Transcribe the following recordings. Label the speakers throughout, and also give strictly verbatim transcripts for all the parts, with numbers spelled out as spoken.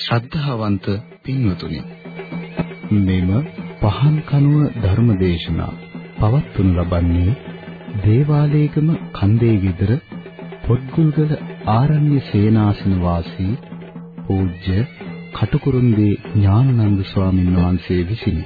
Speaker 1: ශ්‍රද්ධාවන්ත පින්වතුනි, මෙම පහන් කනුව ධර්මදේශනා පවත්වනු ලබන්නේ දේවාලේගම කන්දේ ගෙදර පොත්ගුල්ගල ආරණ්‍ය සේනාසන වාසී පූජ්‍ය කටුකුරුන්දී ඥානানন্দ ස්වාමීන් වහන්සේ විසිනි.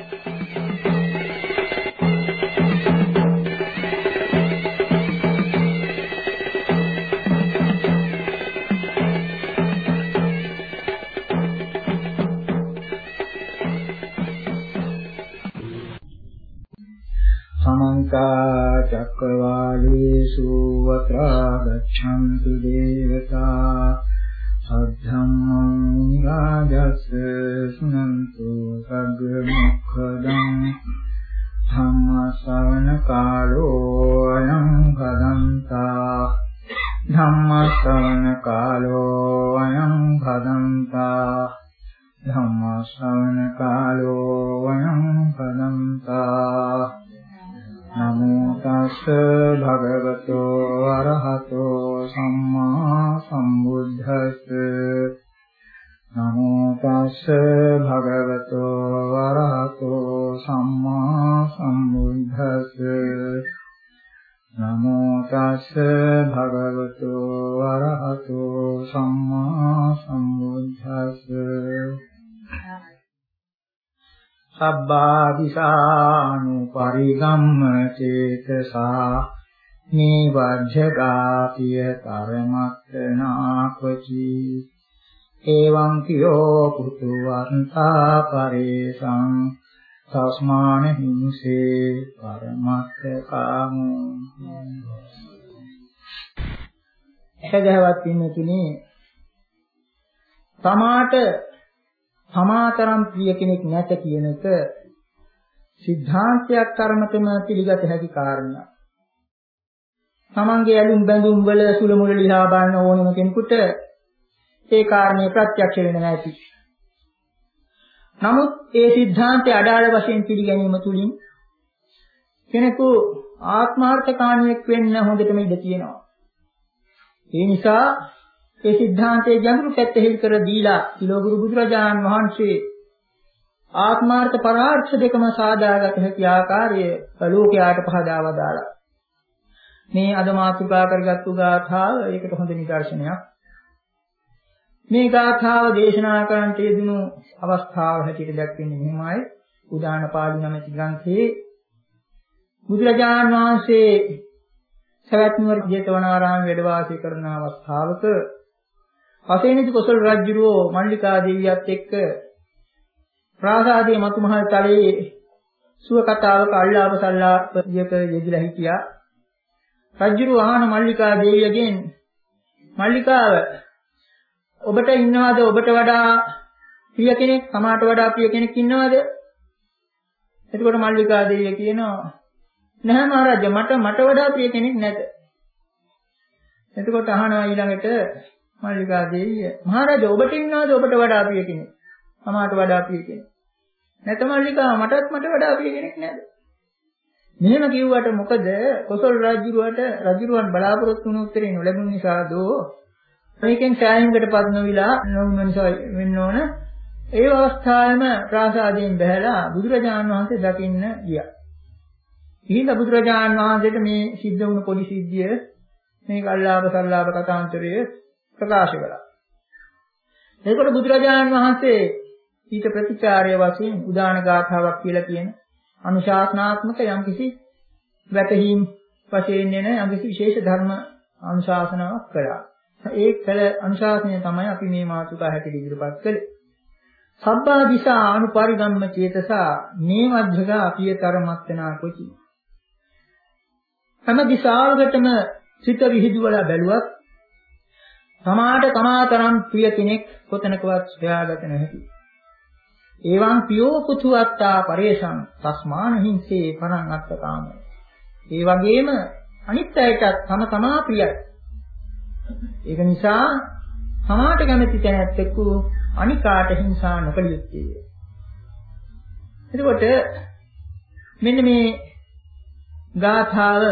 Speaker 2: චක්කවාලේසු වත්‍රා ගච්ඡන්තු දේවතා සද්ධම්මං රාජස් සුනන්තු සග්ග මොක්ඛදං ධම්ම ශ්‍රවණ කාලෝ අයං භදන්තා ධම්ම ශ්‍රවණ කාලෝ අයං භදන්තා ධම්ම ශ්‍රවණ කාලෝ අයං භදන්තා. නමෝ තස්ස භගවතෝ අරහතෝ සම්මා සම්බුද්දස්ස නමෝ තස්ස භගවතෝ අරහතෝ සම්මා සම්බුද්දස්ස නමෝ තස්ස භගවතෝ අරහතෝ සම්මා සම්බුද්දස්ස. සබ්බාදිසානු පරිගම්ම චේතසා නීවජ්ජගාතිය තරමත්තනාපචි එවං කියෝ පුතුවන්තා පරේසං තස්මාන හිංසේ පරමත්තකාමෝ. එදහවත් ඉන්නේ තුනේ තමාට සමාතරම් ප්‍රිය කෙනෙක් නැත කියන එක සිද්ධාන්තයක් කර්මතම පිළිගත හැකි කාරණා. තමන්ගේ ඇලුම් බැඳුම් වල සුල මුල ලියා බලන ඕනම කෙනෙකුට ඒ කාරණේ ප්‍රත්‍යක්ෂ වෙන්නේ නැති. නමුත් ඒ සිද්ධාන්තය අඩාල වශයෙන් පිළිගැනීම තුලින් කෙනෙකු ආත්මාර්ථකාමියෙක් වෙන්න හොඳටම ඉඩ තියෙනවා. ඒ නිසා ඒ සිද්ධාන්තයේ ගැඹුරු පැත්ත හිල් කර දීලා සිලෝගුරු බුදුරජාණන් වහන්සේ ආත්මාර්ථ පරාර්ථ දෙකම සාදාගත හැකි ආකාරය ලෝකයාට පහදා වදාළා. මේ අද මාතෘකා කරගත්තු ගාථාව ඒකට හොඳ නිදර්ශනයක්. මේ ගාථාව දේශනා කරන්නට යෙදුණු අවස්ථාව හැටියට දැක්වෙන්නේ මෙහිමයි. උදාන පාළි නැමැති ග්‍රන්ථයේ බුදුරජාණන් වහන්සේ සවැත් නුවර ජේතවනාරාමයේ වැඩ වාසය කරන අවස්ථාවක පසේනිති කොසල් රජුරෝ මල්ලිකා දේවියත් එක්ක ප්‍රාසාදයේ මතුමහල් තලයේ සුව කතාවක අල්ලාප සල්ලාපයක යෙදලා හිටියා. රජුරෝ අහන මල්ලිකා දේවියගෙන් මල්ලිකාව ඔබට ඉන්නවද ඔබට වඩා ප්‍රිය කෙනෙක් සමාට වඩා ප්‍රිය කෙනෙක් ඉන්නවද? එතකොට මල්ලිකා දේවිය කියනවා නැහැ මහරජා මට මට වඩා ප්‍රිය කෙනෙක් නැත. එතකොට අහනවා ඊළඟට මල්ලිකා දේවිය මහරජා ඔබට ඉන්නවද ඔබට වඩා ප්‍රිය කෙනෙක් සමාට වඩා ප්‍රිය කෙනෙක්? නැත මල්ලිකා මටත් මට වඩා ප්‍රිය කෙනෙක් නැද. මෙහෙම කිව්වට මොකද කොසල් රජුරුවට රජුරුවන් බලාපොරොත්තු වුණු උත්තරේ නොලැබුණ නිසා දෝ මේකෙන් සෑහීමකටපත් නොවිලා නොවුන නිසා වෙන්න ඕන. ඒ අවස්ථාවේම ප්‍රාසාදයෙන් බැහැලා බුදුරජාණන් වහන්සේ දකින්න ගියා. ඊළ බුදුරජාණන් වහන්සේට මේ සිද්ධ වුණු පොඩි සිද්ධිය මේ කල්ලාප සල්ලාප කතාන්තරය ප්‍රකාශ කළා. එතකොට බුදුරජාණන් වහන්සේ ඊට ප්‍රතිචාරය වශයෙන් උදාන ගාථාවක් කියලා කියන අනුශාසනාත්මක යම්කිසි වැටහීම් වශයෙන් එන යම්කිසි විශේෂ ධර්ම අනුශාසනාවක් කළා. ඒ කළ අනුශාසනය තමයි අපි මේ මාතෘකා හැටියට ඉදිරිපත් කළේ. සබ්බා දිසා අනුපරිගම්ම චේතසා නේවද්ධගා අපියතර මත්තනා කොචි. හැම දිශාවකටම සිත විහිදුවලා බැලුවත් සමාට තමාතරම් ප්‍රිය කෙනෙක් කොතනකවත් හොයාගත නැහැ. එවං පියෝ පුතුවත්තා පරේෂං තස්මාන හිංසේ පරං අත්තකාම. ඒ වගේම අනිත් අයටත් තම තමා ප්‍රියයි. ඒක නිසා සමාට කැමති තැනැත්තෙකු අනිකාට හිංසා නොකළ යුත්තේ. එතකොට මෙන්න මේ ගාථාව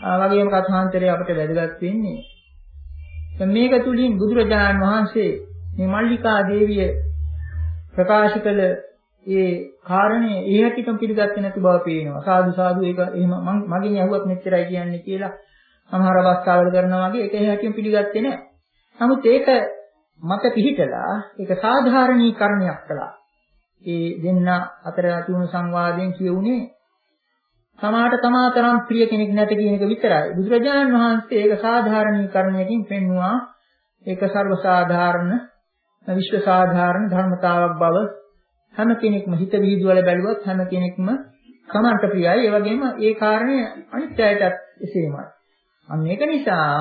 Speaker 2: වගේම කථාන්තරය අපිට වැදගත් වෙන්නේ මේක තුලින් බුදුරජාණන් වහන්සේ මේ මල්ලිකා දේවිය ප්‍රකාශ කළ ඒ කාරණේ ඒ හැටිටම පිළිගත්තේ නැති බව පේනවා. සාදු සාදු ඒක එහෙම මගෙන් ඇහුවත් මෙච්චරයි කියන්නේ කියලා සමහර අවස්ථාවල කරනවා වගේ ඒක ඒ හැටිටම පිළිගත්තේ නැහැ. නමුත් ඒක මත පිහිටලා ඒක සාධාරණීකරණයක් කළා. ඒ දෙන්න අතර ඇති වුණු සංවාදයෙන් කියුනේ සමාට තමාතරම් ප්‍රිය කෙනෙක් නැත කියන එක විතරයි. බුදුරජාණන් වහන්සේ ඒක සාධාරණීකරණයකින් පෙන්වුවා. ඒක සර්ව සාධාරණ විශ්ව සාධාරණ ධර්මතාවක් බව හැම කෙනෙක්ම හිත විහිදුවල බැලුවත් හැම කෙනෙක්ම සමන්ත ප්‍රියයි. ඒ වගේම ඒ කාරණය අනිත් අයටත් එසේමයි. අන්න ඒක නිසා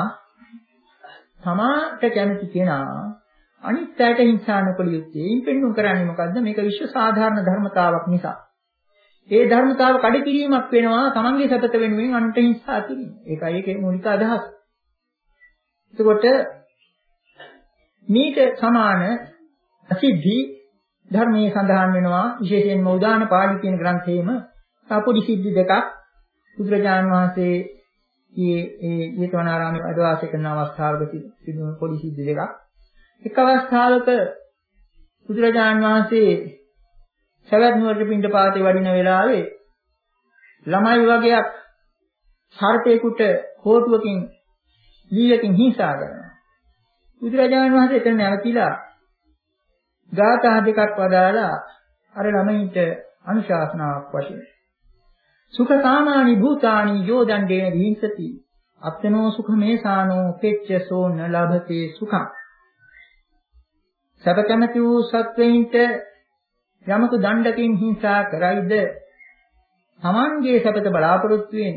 Speaker 2: සමාට කැමති කෙනා අනිත් අයට හිංසා නොකළ යුත්තේ. ඉන් පෙන්වුම් කරන්නේ මොකද්ද? මේක විශ්ව සාධාරණ ධර්මතාවක් නිසා. ඒ ධර්මතාව කඩ කිරීමක් වෙනවා තමන්ගේ සතත වෙනුවෙන් අනුන්ට හිංසා කිරීම. ඒකයි ඒකේ මූලික අදහස. එතකොට මේක සමාන සිද්ධි ධර්මයේ සඳහන් වෙනවා විශේෂයෙන්ම උදාන පාළි කියන ග්‍රන්ථයේම පොඩි සිද්ධි දෙකක් බුදුරජාණන් වහන්සේ මේ ඒ ජේතවනාරාමයේ වැඩ වාසය කරන අවස්ථාවක සිදුවන පොඩි සිද්ධි දෙකක්. එක් අවස්ථාවක බුදුරජාණන් වහන්සේ සවැත් නුවර පිණ්ඩපාතේ වඩින වෙලාවේ ළමයි වගේක් සර්පේකට හෝටුවකින් දීයකින් හිංසා කරනවා. බුදුරජාණන් වහන්සේ එතන නැවතිලා ගාථා දෙකක් වදාලා අර ළමයින්ට අනුශාසනාවක් වශයෙන් සුඛ කාමානි භූතානි යෝ දණ්ඩේන විහිංසති අත්තනෝ සුඛ මේසානෝ පෙච්චසෝ න ලභතේ සුඛං. සබ කැමැති වූ සත්වයින්ට යමක දණ්ඩකින් හිංසා කරයිද තමන්ගේ සපත බලාපොරොත්තු වෙන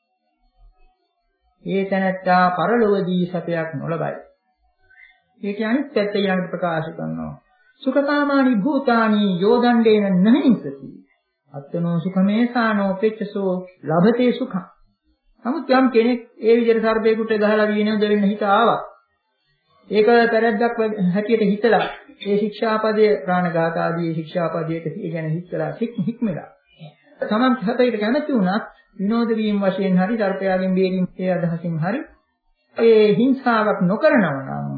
Speaker 2: ඒ තැනැත්තා පරලොවදී සපයක් නොලබයි. ඒ කියන්නේ පැත්ත ඊළඟට ප්‍රකාශ කරනවා. සුඛකාමානි භූතානි යෝ දණ්ඩේන නහිංසති අත්තනෝ සුඛමේසානෝ පෙච්චසෝ ලභතේ සුඛං. නමුත් යම් කෙනෙක් ඒ විදිහට සර්පේකට ගහලා විනෝද වෙන්න හිත ආවා. ඒක පෙරද්දක් හැටියට හිතලා ඒ ශික්ෂාපදයේ ප්‍රාණඝාත ආදී ශික්ෂාපදයට කියන හිතලා හික්මලා තමන් හැපේට කැමති වුණත් විනෝද වීම වශයෙන් හරි සර්පයාගෙන් බේරීම ඒ අදහසින් හරි ඒ හිංසාවක් නොකරනව නම්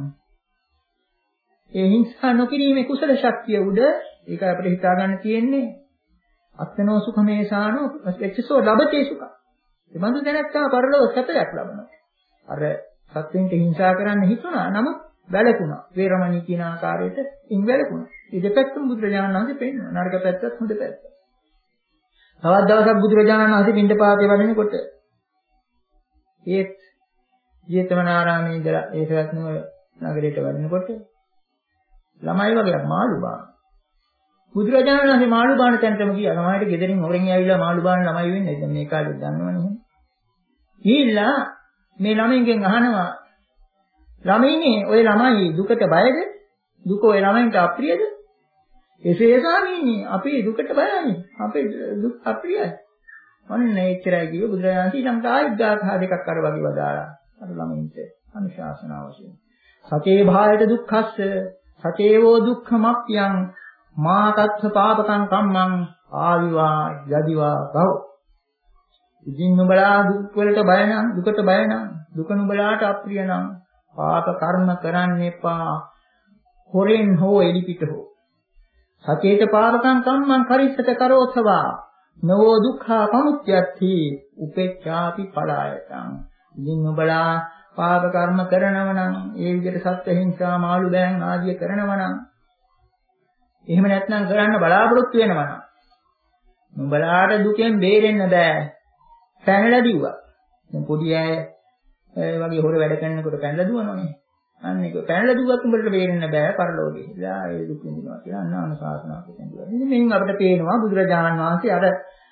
Speaker 2: ඒ හිංසා නොකිරීමේ කුසල ශක්තිය උඩ ඒක අපිට හිතා ගන්න තියෙන්නේ අත්නෝ සුඛමේසානෝ එච්චසෝ ලබතේ සුඛ. ඒ බඳු දැනත්තා පරලෝක සැපයක් ලබනවා. අර සත්වෙන්ට හිංසා කරන්න හිතුණා නමුත් වැළකුණා. වේරමණී කියන ආකාරයට ඉන් වැළකුණා. මේ දෙපැත්තම බුදුරජාණන් වහන්සේ පෙන්නනවා. නරක පැත්තත් හොඳ පැත්තත්. තවත් දවසක් බුදුරජාණන් වහන්සේ පිණ්ඩපාතේ වඩිනකොට ඒත් ජේතවනාරාමයේ ඉඳලා ඒ සවැත්නුව නගරයට වඩිනකොට ළමයි වගේ මාළු බාන. බුදුරජාණන් වහන්සේ මාළු බාන තැනටම ගියා. ළමයිට ගෙදරින් හොරෙන් ඇවිල්ලා මාළු බාන ළමයි වෙන්නේ. දැන් මේ කාලේ දන්නවනේ. ඊළා මේ ළමයින්ගෙන් අහනවා ළමයිනේ ඔය ළමයි දුකට බයද? දුක ඔය ළමයින්ට අප්‍රියද? එසේ ස්වාමීනි අපි දුකට බයයි. අපේ දුක් අප්‍රියයි. අන්න එච්චරයි කිව්ව බුදුරජාණන් වහන්සේ ළඟට ආයෙත් ගාථා දෙකක් අර වගේ වදාලා අර ළමයින්ට අනුශාසනාව වශයෙන්. සතේ භායත දුක්ඛස්ස සතේවෝ දුක්ඛමප්පියං මාතත්ථ පාපකං කම්මං ආවිවා යදිවා භව. ඉතින් නුඹලා දුක් වලට බය නම් දුකට බය නම් දුක නුඹලාට අප්‍රිය නම් පාප කර්ම කරන්න එපා. හොරෙන් හෝ එලිපිට හෝ. සතේත පාපකං කම්මං කරිස්සත කරෝත්වා නවෝ දුක්ඛා පමුච්ඡති උපේක්ඛාපි පලායතං. ඉතින් නුඹලා පාප කර්ම කරනව නම් ඒ විදිහට සත්ත්ව හිංසා මාළු බෑන් ආදිය කරනව නම් එහෙම නැත්නම් කරන්න බලාපොරොත්තු වෙනවා නම් නුඹලාට දුකෙන් බේරෙන්න බෑ. පැනලා දිව්වා. දැන් පොඩි අය ඒ වගේ හොර වැඩ කරනකොට පැනලා දුවනවනේ. අන්න ඒක පැනලා දුවත් උඹට බේරෙන්න බෑ පරලෝකේ. ඉතින් ඒ දුක් විඳිනවා කියලා අන්න අනුශාසනාවක් දෙනවා. ඉතින් මෙයින් අපිට පේනවා බුදුරජාණන් වහන්සේ අර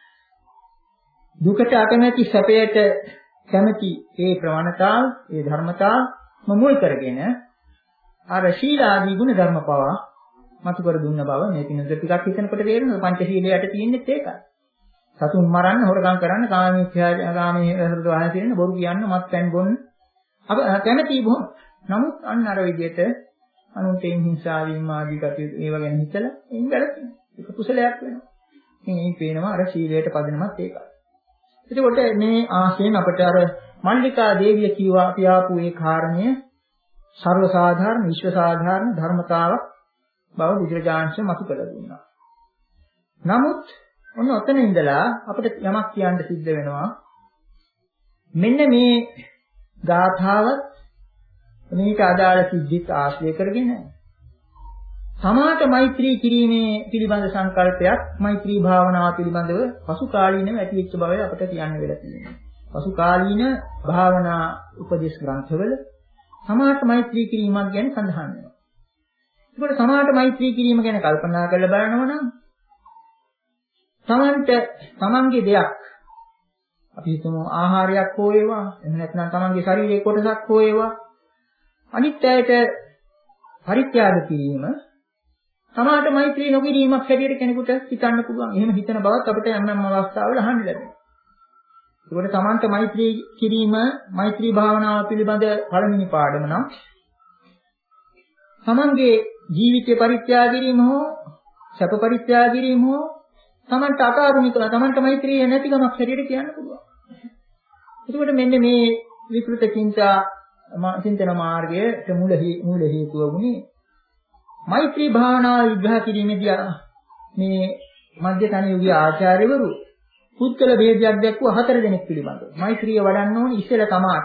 Speaker 2: දුකට අකමැති සැපයට කැමැති ඒ ප්‍රවණතාව, ඒ ධර්මතාව මුල් කරගෙන අර ශීලාදී ගුණ ධර්ම පවා මතු කර දුන්න බව මේ පිනද ටිකක් හිතනකොට තේරෙනවා. පංචශීලයට තියෙන්නේ ඒකයි. සතුන් මරන්න, හොරකම් කරන්න, කාමීත්‍යාගාමී හෘද වාහන තියෙන, බොරු කියන්න, මත්පැන් බොන්න අප කැමැති බොහොම. නමුත් අන්න අර විදිහට අනුන්ටෙන් හිංසා වීම ආදී කටයුතු ඒව ගැන හිතලා එයින් වැළකෙනවා. ඒක කුසලයක් වෙනවා. ඉතින් මේ පේනවා අර ශීලයට පදනමත් ඒකයි. එතකොට මේ ආශයෙන් අපිට අර මල්ලිකා දේවිය කියවා පියාපු ඒ කාරණය සර්ව සාධාරණ විශ්ව සාධාරණ ධර්මතාවක් බව බුදුරජාණන් වහන්සේ මතු කළ දුන්නා. නමුත් ඔන්න ඔතන ඉඳලා අපිට යමක් කියන්න සිද්ධ වෙනවා. මෙන්න මේ ගාථාවත් මේක අදාළ සිද්ධිත් ආශ්‍රය කරගෙන සමාත මෛත්‍රී කිරීමේ පිළිබඳ සංකල්පයක් මෛත්‍රී භාවනාව පිළිබඳව පසු කාලීනව ඇතිවෙච්ච බව අපිට කියන්න වෙලා තියෙනවා. පසු කාලීන භාවනා උපදේශ ග්‍රන්ථවල සමාත මෛත්‍රී කිරීමක් ගැන සඳහන් වෙනවා. ඒකට සමාත මෛත්‍රී කිරීම ගැන කල්පනා කරලා බලනවා නම් තමන්ට තමන්ගේ දෙයක් අපි හිතමු ආහාරයක් හෝ වේවා එහෙම නැත්නම් තමන්ගේ ශරීරයේ කොටසක් හෝ වේවා අනිත් අයට පරිත්‍යාග කිරීම සමාත මෛත්‍රී නොකිරීමක් හැටියට කෙනෙකුට හිතන්න පුළුවන්. එහෙම හිතන බවත් අපිට යම් යම් අවස්ථාවල අහන්න ලැබෙනවා. ඒකට තමන්ට මෛත්‍රී කිරීම මෛත්‍රී භාවනාව පිළිබඳ පළවෙනි පාඩම නම් තමන්ගේ ජීවිතේ පරිත්‍යාග කිරීම හෝ සැප පරිත්‍යාග කිරීම හෝ තමන්ට අකාරුණික තමන්ට මෛත්‍රිය නැතිකමක් හැටියට කියන්න පුළුවන්. එතකොට මෙන්න මේ විකෘත චින්තා චින්තන මාර්ගයේ මූල මූල හේතුව වුණේ මෛත්‍රී භාවනාව විග්‍රහ කිරීමේදී මේ මධ්‍යතන යුගයේ ආචාර්යවරු පුද්ගල ભેදයක් දැක්වුව හතර දෙනෙක් පිළිබඳව. මෛත්‍රිය වඩන්න ඕනේ ඉස්සෙල්ලා තමාට.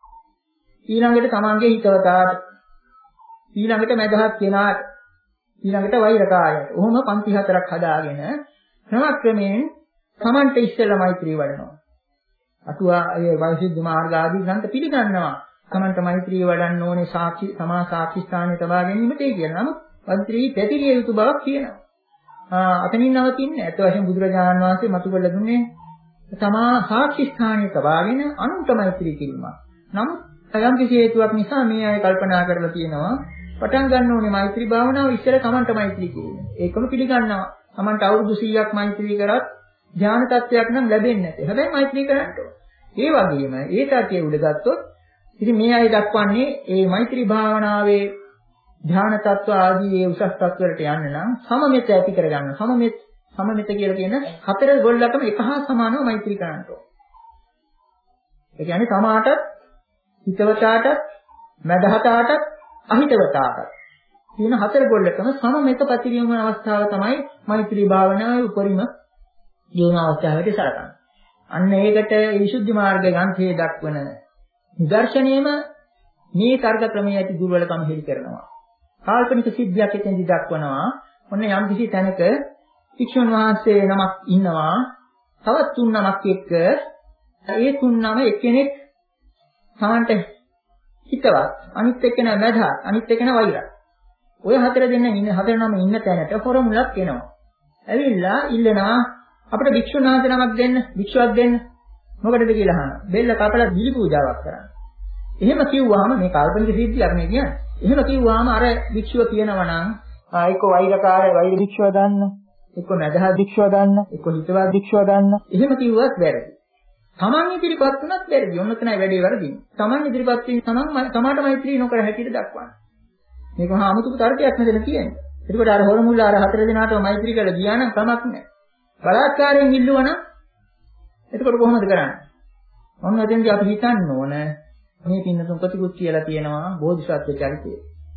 Speaker 2: ඊළඟට තමන්ගේ හිතවතාට. ඊළඟට මැදහත් කෙනාට. ඊළඟට වෛරකාරයට. ඔහොම පන්ති හතරක් හදාගෙන ක්‍රමක්‍රමයෙන් තමන්ට ඉස්සෙල්ලා මෛත්‍රිය වඩනවා. අටුවා ඒ වෛශුද්ධ මාර්ග ආදී ග්‍රන්ථ පිළිගන්නවා. තමන්ට මෛත්‍රිය වඩන්න ඕනේ සාක්ෂි සමා සාක්ෂි ස්ථානයේ තබා ගැනීමට ඒ කියනවා. නමුත් මෛත්‍රී පැතිරිය යුතු බවක් කියනවා. ආ අතනින් නවතින්නේ ඇත්ත වශයෙන්ම බුදුරජාණන් වහන්සේ මතු කළ දුන්නේ තමා සාක්ෂි ස්ථානයේ තබාගෙන අනුන්ට මෛත්‍රී කිරීම. නමුත් යම් කිසි හේතුවක් නිසා මේ අය කල්පනා කරලා තියෙනවා පටන් ගන්න ඕනේ මෛත්‍රී භාවනාව ඉස්සර තමන්ට මෛත්‍රී කිරීම. ඒකම පිළිගන්නවා. තමන්ට අවුරුදු සීයක් මෛත්‍රී කරත් ධ්‍යාන තත්වයක් නම් ලැබෙන්නේ නැහැ. හැබැයි මෛත්‍රී කරන්න ඕනේ. ඒ වගේම ඒ තත්ත්වයේ උඩ ගත්තොත් ඉතින් මේ අය දක්වන්නේ මේ මෛත්‍රී භාවනාවේ ධ්‍යාන තත්ත්ව ආදී ඒ උසස් තත්ත්වවලට යන්න නම් සමමිත ඇති කරගන්න. සමමිත සමමිත කියලා කියන හතර ගොල්ලකම එක හා සමානව මෛත්‍රී කරන්න ඕනේ. ඒ කියන්නේ තමාටත් හිතවතාටත් මදහතාටත් අහිතවතාටත් කියන හතර ගොල්ලකම සමමිත ප්‍රතිරියම අවස්ථාව තමයි මෛත්‍රී භාවනාවේ උපරිම ජීවන අවස්ථාවට සලකන්නේ. අන්න ඒකට විසුද්ධි මාර්ග ග්‍රන්ථයේ දක්වන නිදර්ශනයේම මේ තර්ක ක්‍රමයේ ඇති දුර්වලකම හෙළි කරනවා. කාල්පනික සිද්ධියක් එතෙන්දි දක්වනවා. ඔන්න යම් කිසි තැනක භික්ෂුන් වහන්සේ නමක් ඉන්නවා. තවත් තුන් නමක් එක්ක ඒ තුන් නම එක්කෙනෙක් සමන්ට හිතවත් අනිත් එක්කෙනා මැදහත් අනිත් එක්කෙනා වෛරයි. ඔය හතර දෙන්න ඉන්න හතර නම ඉන්න තැනට හොරමුලක් එනවා. ඇවිල්ලා ඉල්ලනවා අපිට භික්ෂුන් වහන්සේ නමක් දෙන්න, භික්ෂුවක් දෙන්න. මොකටද කියලා අහනවා. බෙල්ල කපලා බිලි පූජාවක් කරන්න. එහෙම කිව්වහම මේ කාල්පනික සිද්ධියක් නේ කියන්නේ. එහෙම කිව්වහම අර භික්ෂුව කියනවා නම් එක්ක වෛරකාරය වෛර භික්ෂුව දාන්න, එක්ක මදහ භික්ෂුව දාන්න, එක්ක හිතවත් භික්ෂුව දාන්න. එහෙම කිව්වත් වැරදි. තමන් ඉදිරිපත් වුණත් වැරදි. ඔන්න තමයි වැඩේ වැරදින්නේ. තමන් ඉදිරිපත් වීම තමන් තමාට මෛත්‍රී නොකර හැටියට දක්වන්න. මේක මහා අමුතු තර්කයක් නෙදෙන කියන්නේ. එතකොට අර හොරමුල්ල අර හතර දෙනාටම මෛත්‍රී කරලා ගියා නම් කමක් නැහැ. බලාත්කාරයෙන් ඉල්ලුවා නම් එතකොට කොහොමද කරන්නේ? ඔන්න එතෙන්දී අපි හිතන්න ඕන මේ පින්නතුන් ප්‍රතිකුත් කියලා තියෙනවා බෝධිසත්ව චරිතය.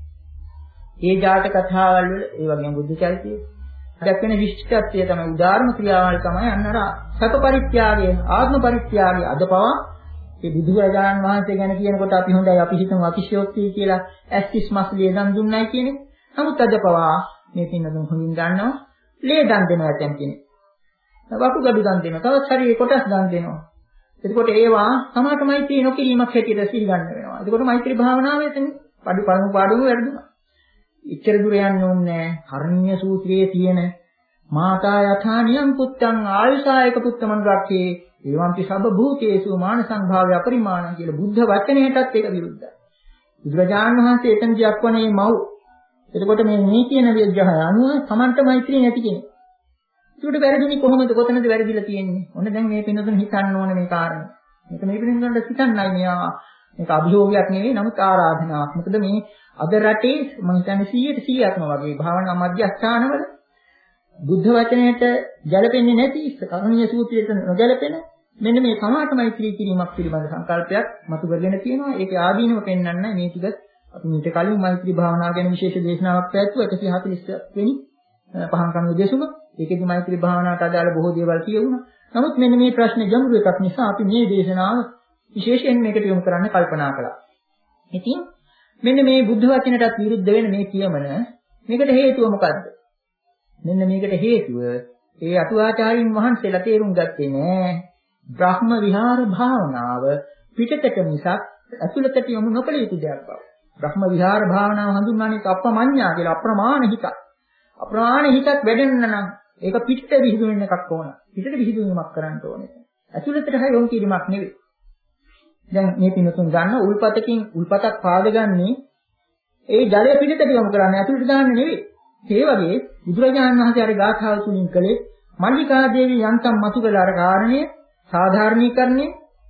Speaker 2: ඒ ජාතක කතාවල් වල ඒ වගේම බුද්ධ චරිතය දැක්වෙන විශිෂ්ටත්වය තමයි උදාාරණ ක්‍රියාවල් තමයි අන්නර සත පරිත්‍යාගය, ආත්ම පරිත්‍යාගය අද පවා මේ බුදුරජාණන් වහන්සේ ගැන කියනකොට අපි හොඳයි අපි හිතමු අතිශයෝක්තිය කියලා ඇස්තිස් මස් ලේදන් දුන්නයි කියන්නේ. නමුත් අද පවා මේ පින්නතුන් හොඳින් දන්නවා ලේදන් දෙනවා දැන් කියන්නේ. වකුගඩු දන් දෙනවා. තවත් ශරීරේ කොටස් දන් දෙනවා. එතකොට ඒවා සමාත මෛත්‍රී නොකිරීමක් හැටියට සිහි ගන්න වෙනවා. එතකොට මෛත්‍රී භාවනාවෙන් පඩු පළමු පාඩුව වැරදුනා. ඉච්ඡර දුර යන්න ඕනේ නැහැ. කර්ණීය සූත්‍රයේ තියෙන මාතා යථානියම් පුත්තං ආයුසායක පුත්තමන් රක්ඛේ එවම්පි සබ්බ භූතේසු මාන සංභාවය අපරිමාණ කියලා බුද්ධ වචනයටත් ඒක විරුද්ධයි. බුදුරජාණන් වහන්සේ එතන දක්වන මේ මව්. එතකොට මේ මේ කියන විග්‍රහය අනුව සමන්ත මෛත්‍රී නැති කෙනෙක්. ඒකට වැරදිනේ කොහොමද කොතනද වැරදිලා තියෙන්නේ? ඔන්න දැන් මේ පින්නතුන් හිතන්න ඕනේ මේ කාරණේ. මේක මේ පින්නතුන්ට හිතන්නයි මෙයා මේක අභියෝගයක් නෙවෙයි නමුත් ආරාධනාවක්. මොකද මේ අද රටේ මම හිතන්නේ සීයට සීයක්ම වගේ භාවනා මධ්‍යස්ථානවල බුද්ධ වචනයට ගැලපෙන්නේ නැති කර්ණීය සූත්‍රයට නොගැලපෙන මෙන්න මේ සමාත මෛත්‍රී කිරීමක් පිළිබඳ සංකල්පයක් මතු කරගෙන තියෙනවා. ඒකේ ආදීනව පෙන්වන්නයි මේ ටික අපි මීට කලින් මෛත්‍රී භාවනාව ගැන විශේෂ දේශනාවක් පැවැත්වුවා එකසිය හතළිස් වෙනි පහන් කණුවේ දෙසුම. ඒකෙදි මෛත්‍රී භාවනාවට අදාළ බොහෝ දේවල් කියවුණා. නමුත් මෙන්න මේ ප්‍රශ්නේ ගැඹුරු එකක් නිසා අපි මේ දේශනාව විශේෂයෙන් මේකට යොමු කරන්න කල්පනා කළා. ඉතින් මෙන්න මේ බුද්ධ වචනටත් විරුද්ධ වෙන මේ කියමන මේකට හේතුව මොකද්ද? මෙන්න මේකට හේතුව ඒ අටුවාචාරින් වහන්සේලා තේරුම් ගත්තේ නෑ. බ්‍රහ්ම විහාර භාවනාව පිටතට මිසක් ඇතුළතට යොමු නොකළ යුතු දෙයක් බව. බ්‍රහ්ම විහාර භාවනාව හඳුන්වන්නේ අප්‍රමඤ්ඤා කියලා අප්‍රමාණ හිතක්. අප්‍රමාණ හිතක් වැඩෙන්න නම් ඒක පිටට විහිදුවෙන එකක් ඕන. පිටට විහිදුවීමක් කරන්න ඕනේ. ඇතුළතට හරි යොමු කිරීමක් නෙවෙයි. දැන් මේ පිනතුන් ගන්න උල්පතකින් උල්පතක් පාදගන්නේ ඒ ජලය පිටතට යොමු කරන්නේ ඇතුළට දාන්න නෙවෙයි. ඒ වගේ බුදුරජාණන් වහන්සේ අර ගාථාව තුලින් කළේ මල්ලිකා දේවී යන්තම් මතු කළ අර කාරණය සාධාරණීකරණය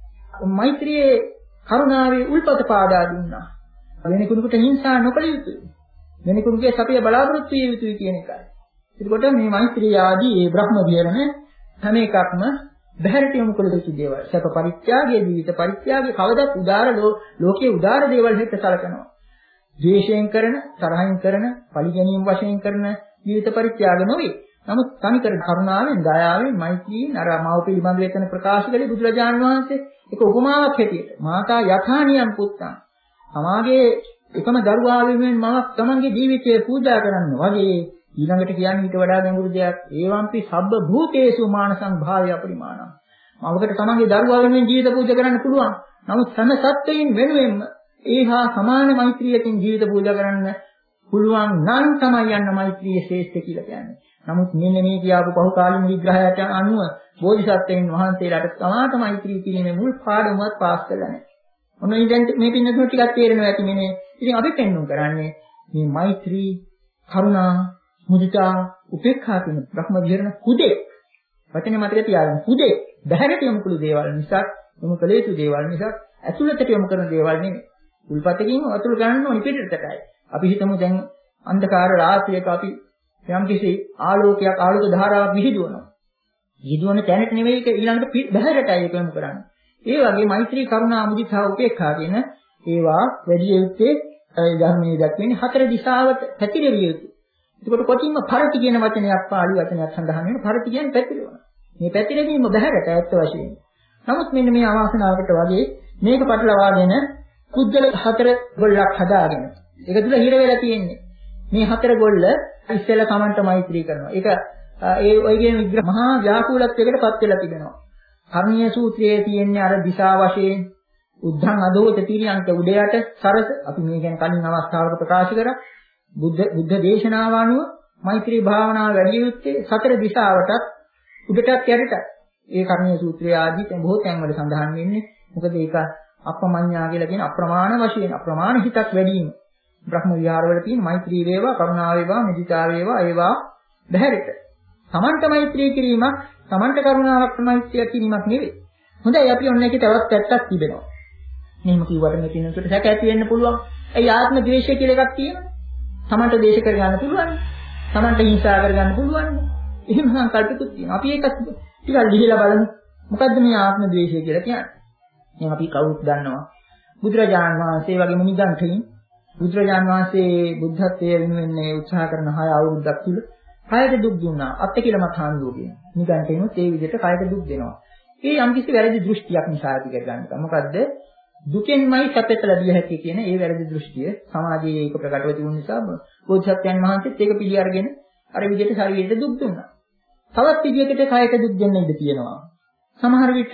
Speaker 2: මෛත්‍රියේ කරුණාවේ උල්පත පාදා දුන්නා. වෙනෙකුට හිංසා නොකළ යුතුයි. වෙනෙකුගේ සතිය බලාපොරොත්තු විය යුතුයි කියන එකයි. එතකොට මේ මෛත්‍රිය ආදී ඒ බ්‍රහ්ම විහරණ හැම එකක්ම බහැරට යොමු කළ යුතු දේවල්. සැප පරිත්‍යාගය, ජීවිත පරිත්‍යාගය කවදාත් උදාර ලෝකයේ උදාර දේවල් හැට සැලකනවා. ද්වේෂයෙන් කරන, තරහින් කරන, පරිගැනීම් වශයෙන් කරන ජීවිත පරිත්‍යාග නොවේ. නමුත් තනිකර කරුණාවෙන්, දයාවෙන්, මෛත්‍රියෙන් අර මාව පිළිබඳව එතන ප්‍රකාශ කළේ බුදුරජාණන් වහන්සේ ඒක උපමාවක් හැටියට. මාතා යථානියම් පුත්තං. සමාගයේ එකම දරුවා වෙනුවෙන් මම තමන්ගේ ජීවිතය පූජා කරන්න වගේ ඊළඟට කියන්නේ ඊට වඩා ගැඹුරු දෙයක්. ඒවම්පි සබ්බ භූතේසු මානසං භාවය අපරිමාණං. මවකට තමන්ගේ දරුවා වෙනුවෙන් ජීවිත පූජා කරන්න පුළුවන්. නමුත් සම සත්‍යයෙන් වෙනුවෙන්ම ඒහා සමාන මෛත්‍රියකින් ජීවිත පූජා කරන්න පුළුවන් නම් තමයි යන්න මෛත්‍රියේ ශ්‍රේෂ්ඨ කියලා කියන්නේ. නමුත් මෙන්න මේ කියාපු පහුකාලීන විග්‍රහයට අනුව බෝධිසත්වයන් වහන්සේලාට සමාත මෛත්‍රී කිරීමේ මුල් පාඩමවත් පාස් කළා නැහැ. ඔන්න ඉතින් මේ පින්නතුන් ටිකක් තේරෙනවා ඇති මෙනේ. ඉතින් අපි පෙන්වුම් කරන්නේ මේ මෛත්‍රී, කරුණා, මුදිතා, උපේක්ඛා කියන බ්‍රහ්ම විහරණ කුදේ. වචනේ මතක තියාගන්න. කුදේ බහැරට යොමු කළ දේවල් නිසා, යොමු කළ යුතු දේවල් නිසා ඇතුළතට යොමු කරන දේවල් නෙමෙයි. උල්පතකින් අතුල් ගන්න ඕනි පිටටටයි. අපි හිතමු දැන් අන්ධකාර රාත්‍රියක අපි යම්කිසි ආලෝකයක් ආලෝක ධාරාවක් විහිදුවනවා. විහිදුවන තැනට නෙවෙයි ඒක ඊළඟට බහැරටයි ඒක යොමු කරන්නේ. ඒ වගේ මෛත්‍රී, කරුණා, මුදිතා, උපේක්ඛා කියන ඒවා වැඩි යුත්තේ ධර්මයේ දක්වන්නේ හතර දිශාවට පැතිරෙවිය යුතුයි. ඒකට කොටින්ම පරති කියන වචනයක් පාළි වචනයක් සඳහන් වෙනවා. පරති කියන්නේ පැතිරෙනවා. මේ පැතිරෙවීම බහැරට ඇත්ත වශයෙන්. නමුත් මෙන්න මේ අවාසනාවකට වගේ මේක පටලවාගෙන කුද්දල හතර ගොල්ලක් හදාගෙන ඒක තුල හිර වෙලා තියෙන්නේ. මේ හතර ගොල්ල ඉස්සෙල්ලා Tamanට මෛත්‍රී කරනවා. ඒක ඒ ඔයගේ විග්‍රහ මහා ව්‍යාකූලත්වයකට පත් වෙලා තිබෙනවා. කර්ණීය සූත්‍රයේ තියෙන්නේ අර දිශා වශයෙන් උද්ධං අදෝත තිරියන්ත උඩයට සරස අපි මේ ගැන කලින් අවස්ථාවක ප්‍රකාශ කරා. බුද්ධ බුද්ධ දේශනාව අනුව මෛත්‍රී භාවනාව වැඩි යුත්තේ සතර දිශාවටත් උඩටත් යටටත්. ඒ කර්ණීය සූත්‍රයේ ආදී බොහෝ තැන්වල සඳහන් වෙන්නේ. මොකද ඒක අප්‍රමඤ්ඤා කියලා කියන අප්‍රමාණ වශයෙන් අප්‍රමාණ හිතක් වැඩි වීම. බ්‍රහ්ම විහාරවල තියෙන මෛත්‍රී වේවා, කරුණා වේවා, මුදිතා වේවා ඒවා බහැරට. සමන්ත මෛත්‍රී කිරීමක්, සමන්ත කරුණාවක් මෛත්‍රිය කිරීමක් නෙවෙයි. හොඳයි අපි ඔන්න එකේ තවත් පැත්තක් තිබෙනවා. මෙහෙම කිව්වට මේ කිනකට සැක ඇති වෙන්න පුළුවන්. ඒ ආත්ම ද්වේෂය කියලා එකක් තියෙනවා. සමන්ත දේශ කර ගන්න පුළුවන්. සමන්ත හිංසා කර ගන්න පුළුවන්. එහෙම සංකල්පකුත් තියෙනවා. අපි ඒක ටිකක් ලිහිලා බලමු. මොකද්ද මේ ආත්ම ද්වේෂය කියලා කියන්නේ? දැන් අපි කවුරුත් දන්නවා. බුදුරජාණන් වහන්සේ වගේම නිගණ්ඨයින් බුදුරජාණන් වහන්සේ බුද්ධත්වයේ වෙනුවෙන් උත්සාහ කරන හය අවුරුද්දක් තුල කයට දුක් දුන්නා. අත්ති කියලා මත හාමුදුරුවෝ කියන. නිගණ්ඨයිනුත් ඒ විදිහට කයට දුක් දෙනවා. ඒ යම්කිසි වැරදි දෘෂ්ටියක් නිසා ඇති කර ගන්නවා. මොකද්ද? දුකෙන්මයි සැපත ලැබිය හැකි කියන ඒ වැරදි දෘෂ්ටිය සමාජයේ ඒක ප්‍රකටව තිබුණ නිසා බෝධිසත්වයන් වහන්සේත් ඒක පිළි අරගෙන අර විදිහට ශරීරයට දුක් දුන්නා. තවත් විදිහකට කයට දුක් දෙන්න ඉඩ තියෙනවා. සමහර විට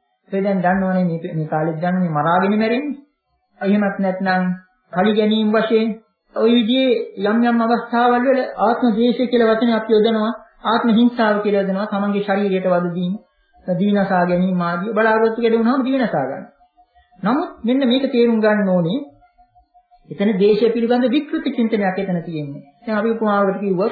Speaker 2: ඒ දැන් දන්නවනේ මේ මේ කාලෙත් දන්නනේ මරාගෙන මැරෙන්නේ. එහෙමත් නැත්නම් කලි ගැනීම වශයෙන් ওই විදිහේ යම් යම් අවස්ථාවල් වල ආත්ම ද්වේෂය කියලා වචනේ අපි යොදනවා. ආත්ම හිංසාව කියලා යොදනවා. තමන්ගේ ශරීරයට වද දීම, දිවිනසා ගැනීම ආදී බලාපොරොත්තු කෙරුණාම දිවිනසා ගන්න. නමුත් මෙන්න මේක තේරුම් ගන්න ඕනේ. එතන දේශය පිළිබඳ විකෘති චින්තනයක් එතන තියෙන්නේ. දැන් අපි උපමාවකට කිව්වොත්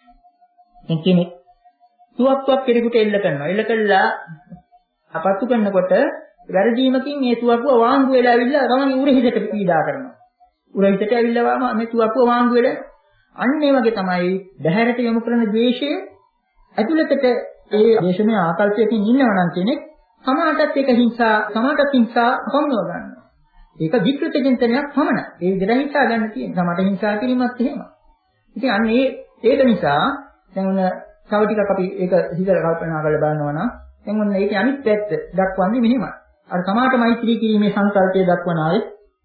Speaker 2: දැන් කෙනෙක් තුවක්කුවක් කෙනෙකුට එල්ල කරනවා. එල්ල කළා අපත්තු කරනකොට වැරදීමකින් මේ තුවක්කුව වාංගු වෙලා ඇවිල්ලා තමන්ගේ උරහිසට පීඩා කරනවා. උරහිසට ඇවිල්ලාම මේ තුවක්කුව වාංගු වෙලා අන්න ඒ වගේ තමයි බහැරට යොමු කරන ද්වේෂය ඇතුළතට ඒ දේශමය ආකල්පයකින් ඉන්නවා නම් කෙනෙක් සමාජත් එක හිංසා සමාජත් හිංසා හොම්නව ගන්නවා. ඒක විකෘත චින්තනයක් පමණයි. ඒ විදිහට හිතා ගන්න තියෙනවා. මට හිංසා කිරීමත් එහෙම. ඉතින් අන්න ඒ ඒක නිසා දැන් ඔන්න තව ටිකක් අපි ඒක හිතලා කල්පනා කරලා බලනවා නම් දැන් ඔන්න ඒකේ අනිත් පැත්ත දක්වන්නේ මෙහෙමයි. අර සමාත මෛත්‍රී කිරීමේ සංකල්පය දක්වන ආයේ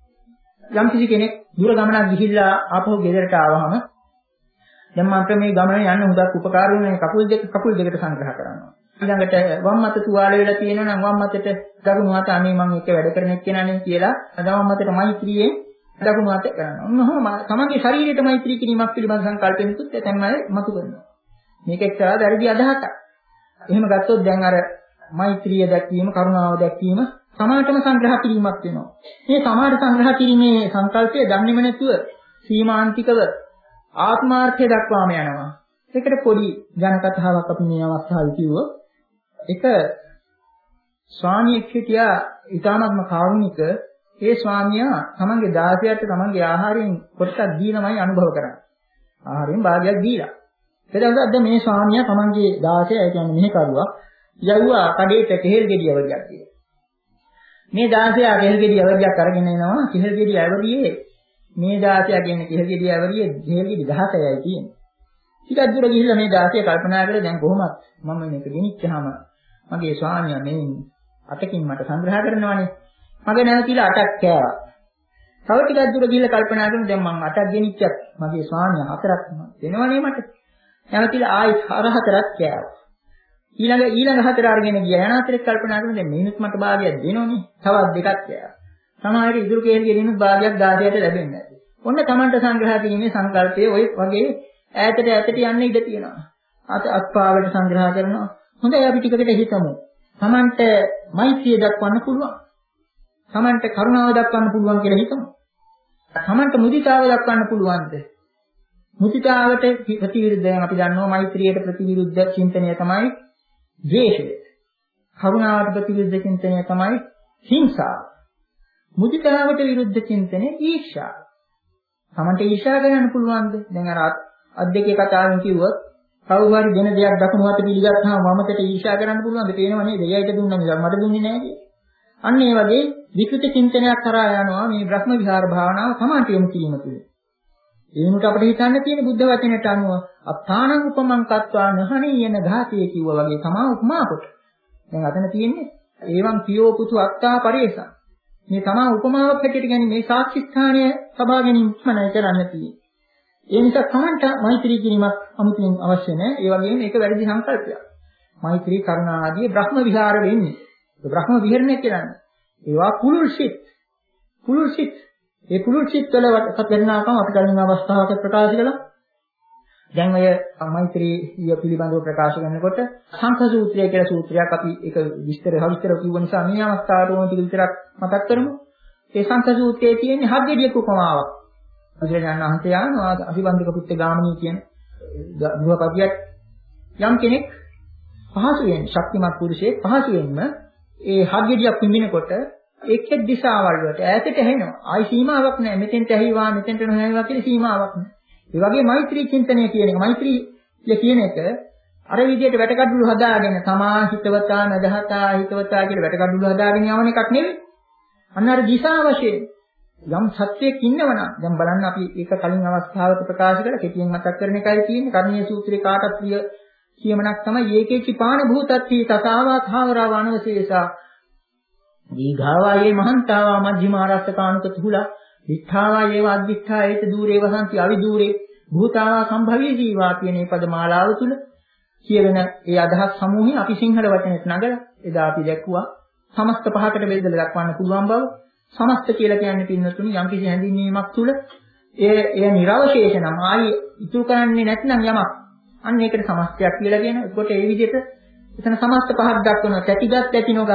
Speaker 2: යම් කිසි කෙනෙක් දුර ගමනක් ගිහිල්ලා ආපහු ගෙදරට ආවහම දැන් මට මේ ගමන යන්න හුඟක් උපකාර වෙන කකුල් දෙක කකුල් දෙකට සංග්‍රහ කරනවා. ඊළඟට වම් අත තුවාල වෙලා තියෙනවා නම් වම් අතට දකුණු අත අනේ මම එක වැඩ කරන එක්කෙනානේ කියලා වම් අතට මෛත්‍රියෙන් දකුණු අත කරනවා. ඔන්නෝම තමන්ගේ ශරීරයට මෛත්‍රී කිරීමක් පිළිබඳ සංකල්පෙනිකුත් එතනමයි මතු කරනවා. මේක එක්තරා වැරදි අදහසක්. එහෙම ගත්තොත් දැන් අර මෛත්‍රිය දැක්වීම, කරුණාව දැක්වීම සමාජතම සංග්‍රහ කිරීමක් වෙනවා. මේ සමාජ සංග්‍රහ කිරීමේ සංකල්පය දන්නේම නැතුව සීමාන්තිකව ආත්මාර්ථය දක්වාම යනවා. ඒකට පොඩි ජන කතාවක් අපි මේ අවස්ථාවේ කිව්වොත් එක ස්වාමියෙක් හිටියා ඊටාත්ම කාරුණික. ඒ ස්වාමියා තමන්ගේ දාසයාට තමන්ගේ ආහාරයෙන් කොටසක් දීනමයි අනුභව කරන්නේ. ආහාරයෙන් භාගයක් දීලා. එතකොට මේ ස්වාමියා තමන්ගේ දාසයා ඒ කියන්නේ මෙහෙකරුවා යවුවා කඩේට කෙහෙල් ගෙඩිය වර්ගයක් කියලා. මේ දාසයා කෙහෙල් ගෙඩිය වර්ගයක් අරගෙන එනවා. කෙහෙල් ගෙඩිය ඇවරියේ මේ දාසයා කියන්නේ කෙහෙල් ගෙඩිය ඇවරියේ කෙහෙල් ගෙඩි දහසයයි තියෙන්නේ. ටිකක් දුර ගිහිල්ලා මේ දාසයා කල්පනා කරලා දැන් කොහොමද මම මේක ගෙනිච්චාම මගේ ස්වාමියා මේ අතකින් මට සංග්‍රහ කරනවානේ. මගේ නැවතිලා අටක් කෑවා. තව ටිකක් දුර ගිහිල්ලා කල්පනා කරන දැන් මම අටක් ගෙනිච්චත් මගේ ස්වාමියා හතරක් දෙනවනේ මට. නැවතිලා ආයි හර හතරක් කෑවා. ඊළඟ ඊළඟ හතර අරගෙන ගියා. යන හතරක් කල්පනා කරන දැන් මේනුත් මට භාගයක් දෙනවනේ. තවත් දෙකක් කෑවා. සමහර විට ඉතුරු කේල් ගෙනිනුත් භාගයක් දාසයට ලැබෙන්නේ නැහැ. ඔන්න තමන්ට සංග්‍රහ කිරීමේ සංකල්පයේ ওই වගේ ඈතට ඈතට යන්න ඉඩ තියෙනවා. අත අත්පාවට සංග්‍රහ කරනවා. හොඳයි අපි ටිකකට හිතමු. තමන්ට මෛත්‍රිය දක්වන්න පුළුවන්. තමන්ට කරුණාව දක්වන්න පුළුවන් කියලා හිතමු. තමන්ට මුදිතාව දක්වන්න පුළුවන්ද? මුදිතාවට ප්‍රතිවිරුද්ධයෙන් අපි දන්නවා මෛත්‍රියට ප්‍රතිවිරුද්ධ චින්තනය තමයි ද්වේෂය. කරුණාවට ප්‍රතිවිරුද්ධ චින්තනය තමයි හිංසාව. මුදිතාවට විරුද්ධ චින්තනය ඊර්ෂ්‍යාව. තමන්ට ඊර්ෂ්‍යා කරන්න පුළුවන්ද? දැන් අර අත් දෙකේ කතාවෙන් කිව්වොත් කවුරු හරි දෙන දෙයක් දකුණු අත පිළිගත්තාම වමකට ඊර්ෂ්‍යා කරන්න පුළුවන්ද? පේනව නේද? එයාට දුන්නා මිසක් මට දුන්නේ නැහැ කියලා. අන්න ඒ වගේ විකෘත චින්තනයක් කරා යනවා මේ බ්‍රහ්ම විහාර භාවනාව සමාන්ත යොමු කිරීම තුළ. ඒ වෙනුවට අපිට හිතන්න තියෙන බුද්ධ වචනයට අනුව අත්තානං උපමං කତ୍වා නහණීයන ධාතේ කිව්වා වගේ තමා උපමා කොට. දැන් අතන තියෙන්නේ ඒවං පියෝ පුතු අත්තා පරේසං. මේ තමා උපමාවක් හැටියට කියන්නේ මේ සාක්ෂි ස්ථානය සබා ගැනීම ඉක්මනයි කරන්න තියෙන්නේ. ඒ නිසා තමන්ට මෛත්‍රී කිරීමක් අමුතුවෙන් අවශ්‍ය නැහැ. ඒ වගේම මේක වැරදි සංකල්පයක්. මෛත්‍රී කරුණා ආදී බ්‍රහ්ම විහාර වෙන්නේ. ඒ බ්‍රහ්ම විහරණය කියන්නේ. ඒවා කුලුල් සිත්. කුලුල් සිත්. ඒ කුලුල් සිත් වල වටකරනාකම අපි කලින් අවස්ථාවක ප්‍රකාශ කළා. දැන් ඔය මෛත්‍රී පිළිබඳව ප්‍රකාශ කරනකොට සංඛ සූත්‍රය කියලා සූත්‍රයක් අපි ඒක විස්තර හවිස්තර කිව්ව නිසා මේ අවස්ථාවට ඕන ටික විතරක් මතක් කරමු. ඒ සංඛ සූත්‍රයේ තියෙන හග්ගෙඩියක උපමාවක්. බුදුරජාණන් වහන්සේ ආනවා අභිවන්දක පුත්‍ර ගාමිණී කියන ගෘහපතියක් යම් කෙනෙක් පහසුවෙන් ශක්තිමත් පුරුෂයෙක් පහසුවෙන්ම ඒ හග්ගෙඩියක් පිඹිනකොට එක්ක දිශාවල් වලට ඈතට ඇහෙනවා. ආයි සීමාවක් නැහැ. මෙතෙන්ට ඇහිවා මෙතෙන්ට නොඇහිවා කියලා සීමාවක් නැහැ. ඒ වගේ මෛත්‍රී චින්තනය කියන එක මෛත්‍රී කියන එක අර විදිහට වැටකඩුළු හදාගෙන තමා හිතවතා නදහතා හිතවතා කියලා වැටකඩුළු හදාගෙන යවන එකක් නෙවෙයි. අන්න අර දිශා වශයෙන් යම් සත්‍යයක් ඉන්නවනම් දැන් බලන්න අපි ඒක කලින් අවස්ථාවක ප්‍රකාශ කළා කෙටියෙන් මතක් කරන එකයි තියෙන්නේ. කර්ණීය සූත්‍රයේ කාටත් ප්‍රිය කියමනක් තමයි ඒකේචි පාණ භූතත්ති තථාවා ධාවරා වනවශේෂා දීඝාවා යේ මහන්තාවා මජ්ක්‍ධිමාරස්සකානුක තුහුලා විත්තාවා යේව අද්දිත්තා ඒත দূරේ වසන්ති අවිදූරේ භූතාවා සම්භවී ජීවා කියන මේ පදමාලාව තුල කියවෙන ඒ අදහස් සමූහය අපි සිංහල වචනෙත් නගලා එදා අපි දැක්ුවා සමස්ත පහකට බෙදලා දක්වන්න පුළුවන් බව. සමස්ත කියලා කියන්නේ පින්නතුණු යම් කිසි හැඳින්වීමක් තුල ඒ එය නිර්වශේෂ නම් ආයි ඉතුරු කරන්නේ නැත්නම් යමක් අන්න ඒකට සමස්තයක් කියලා කියනවා. ඒකට ඒ විදිහට එතන සමස්ත පහක් දක්වනවා. තැතිගත් ඇති නොගත්.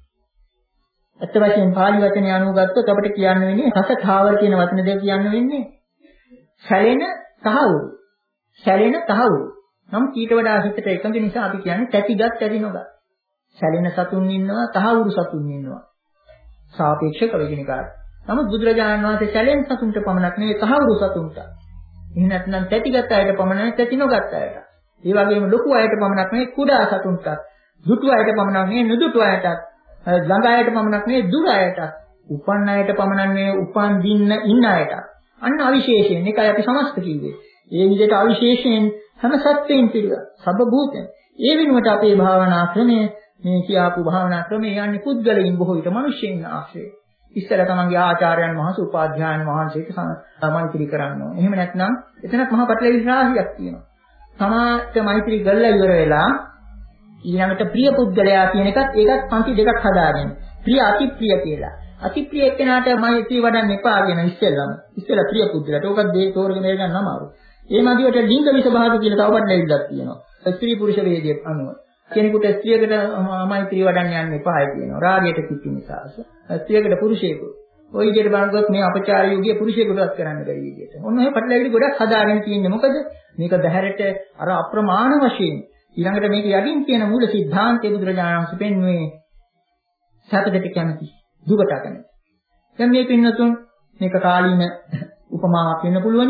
Speaker 2: අත් වශයෙන් පාලි වචනේ අනුව ගත්තොත් අපිට කියන්න වෙන්නේ රසතාවර කියන වචන දෙක කියන්න වෙන්නේ සැලෙන තහවුරු. සැලෙන තහවුරු. නම් ඊට වඩා හිතට එකඟ නිසා අපි කියන්නේ තැතිගත් ඇති නොගත්. සැලෙන සතුන් ඉන්නවා තහවුරු සතුන් ඉන්නවා. සාපේක්ෂක වේගිනකාර. නමුත් බුදුරජාණන් වහන්සේ සැලෙන සතුන්ට පමණක් නෙවෙයි තහවුරු සතුන්ට. එහෙම නැත්නම් තැතිගත් අයට පමණක් තැති නොගත් අයට. ඒ වගේම ලොකු අයට පමණක් නෙවෙයි කුඩා සතුන්ට. දුටු අයට පමණක් නෙවෙයි නුදුටු අයටත්. ළඟ අයට පමණක් නෙවෙයි දුර අයටත්. උපන් අයට පමණක් නෙවෙයි උපන් දින්න ඉන්න අයට. අන්න අවිශේෂයෙන් එකයි අපි සමස්ත කිව්වේ. ඒ විදිහට අවිශේෂයෙන් හැම සත්‍යයෙන් පිළිගන්න. සබ්බ භූතෙන්. ඒ වෙනුවට අපේ භාවනා ක්‍රමය මේ කියාපු භාවනා ක්‍රමය යන්නේ පුද්ගලයන් බොහෝ විට මිනිස්යන් ආශ්‍රය. ඉස්සෙල්ලා තමන්ගේ ආචාර්යයන් වහන්සේ උපාධ්‍යායන් වහන්සේට මෛත්‍රී කරන්න ඕනේ. එහෙම නැත්නම් එතනත් මහා පටලැවිලි රාශියක් තියෙනවා. සමාජ මෛත්‍රී ගල්ලා ඉවර වෙලා ඊළඟට ප්‍රිය පුද්ගලයා කියන එකත් ඒකත් පන්ති දෙකක් හදාගෙන ප්‍රිය අතිප්‍රිය කියලා. අතිප්‍රිය එක්කෙනාට මෛත්‍රී වඩන්න එපා කියන ඉස්සෙල්ලාම. ඉස්සෙල්ලා ප්‍රිය පුද්ගලයාට ඕකත් දේ තෝරගෙන ඉගෙන අමාරු. ඒ මදිවට ලිංග විසභාග කියලා තව පටලැවිල්ලක් තියෙනවා. ස්ත්‍රී පුරුෂ වේදයේ අනුව. කෙනෙකුට ස්ත්‍රියකට මෛත්‍රී වඩන්න යන්න එපායි කියනවා. රාගයට කිච්චු නිසා. ස්ත්‍රියකට පුරුෂයෙකුට. ওই විදිහට බලනකොට මේ අපචාර යෝගිය පුරුෂයෙකුටවත් කරන්න බැරි විදිහට. ඔන්න ඔය පැටලෙවිලි ගොඩක් හදාගෙන තියෙන්නේ. මොකද මේක බහැරට අර අප්‍රමාණ වශයෙන් ඊළඟට මේක යටින් තියෙන මූල સિદ્ધාන්තය බුදුරජාණන් වහන්සේ පෙන්වුවේ සතදට කැමති දුකට කැමති. දැන් මේ පින්නතුන් මේක කාලීන උපමාවක් වෙන්න පුළුවන්.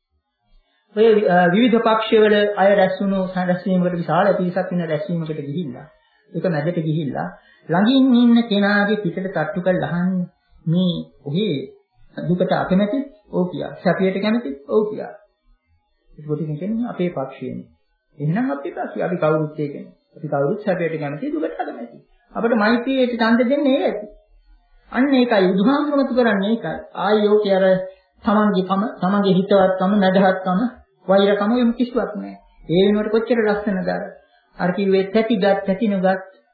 Speaker 2: ඔය විවිධ පක්ෂවල අය රැස්ුණු සැලැස්වීමකට විශාල පිරිසක් වෙන රැස්වීමකට ගිහිල්ලා ඒක මැදට ගිහිල්ලා ළඟින් ඉන්න කෙනාගේ පිටට තට්ටු කරලා අහන්නේ මේ ඔහේ දුකට අකමැති ඔව් කියා. සැපයට කැමති ඔව් කියා. ඒක කොටින් කියන්නේ අපේ පක්ෂයෙන්. එහෙනම් අපේ පක්ෂය අපි කවුරුත් ඒකනේ. අපි කවුරුත් සැපයට කැමති දුකට අකමැති. අපිට මෛත්‍රියට ඡන්ද දෙන්නේ ඒ ඇති. අන්න ඒකයි බුදුහාමුදුරුවෝ කරන්නේ ඒකයි. ආයෝකේ අර තමන්ගේ කම, තමන්ගේ හිතවත්කම, නැදහත්කම, වෛරකම යම් කිසිවක් නැහැ. ඒ වෙනුවට කොච්චර ලස්සනද අර. අර කිව්වේ තැතිගත්, තැතිනගත්,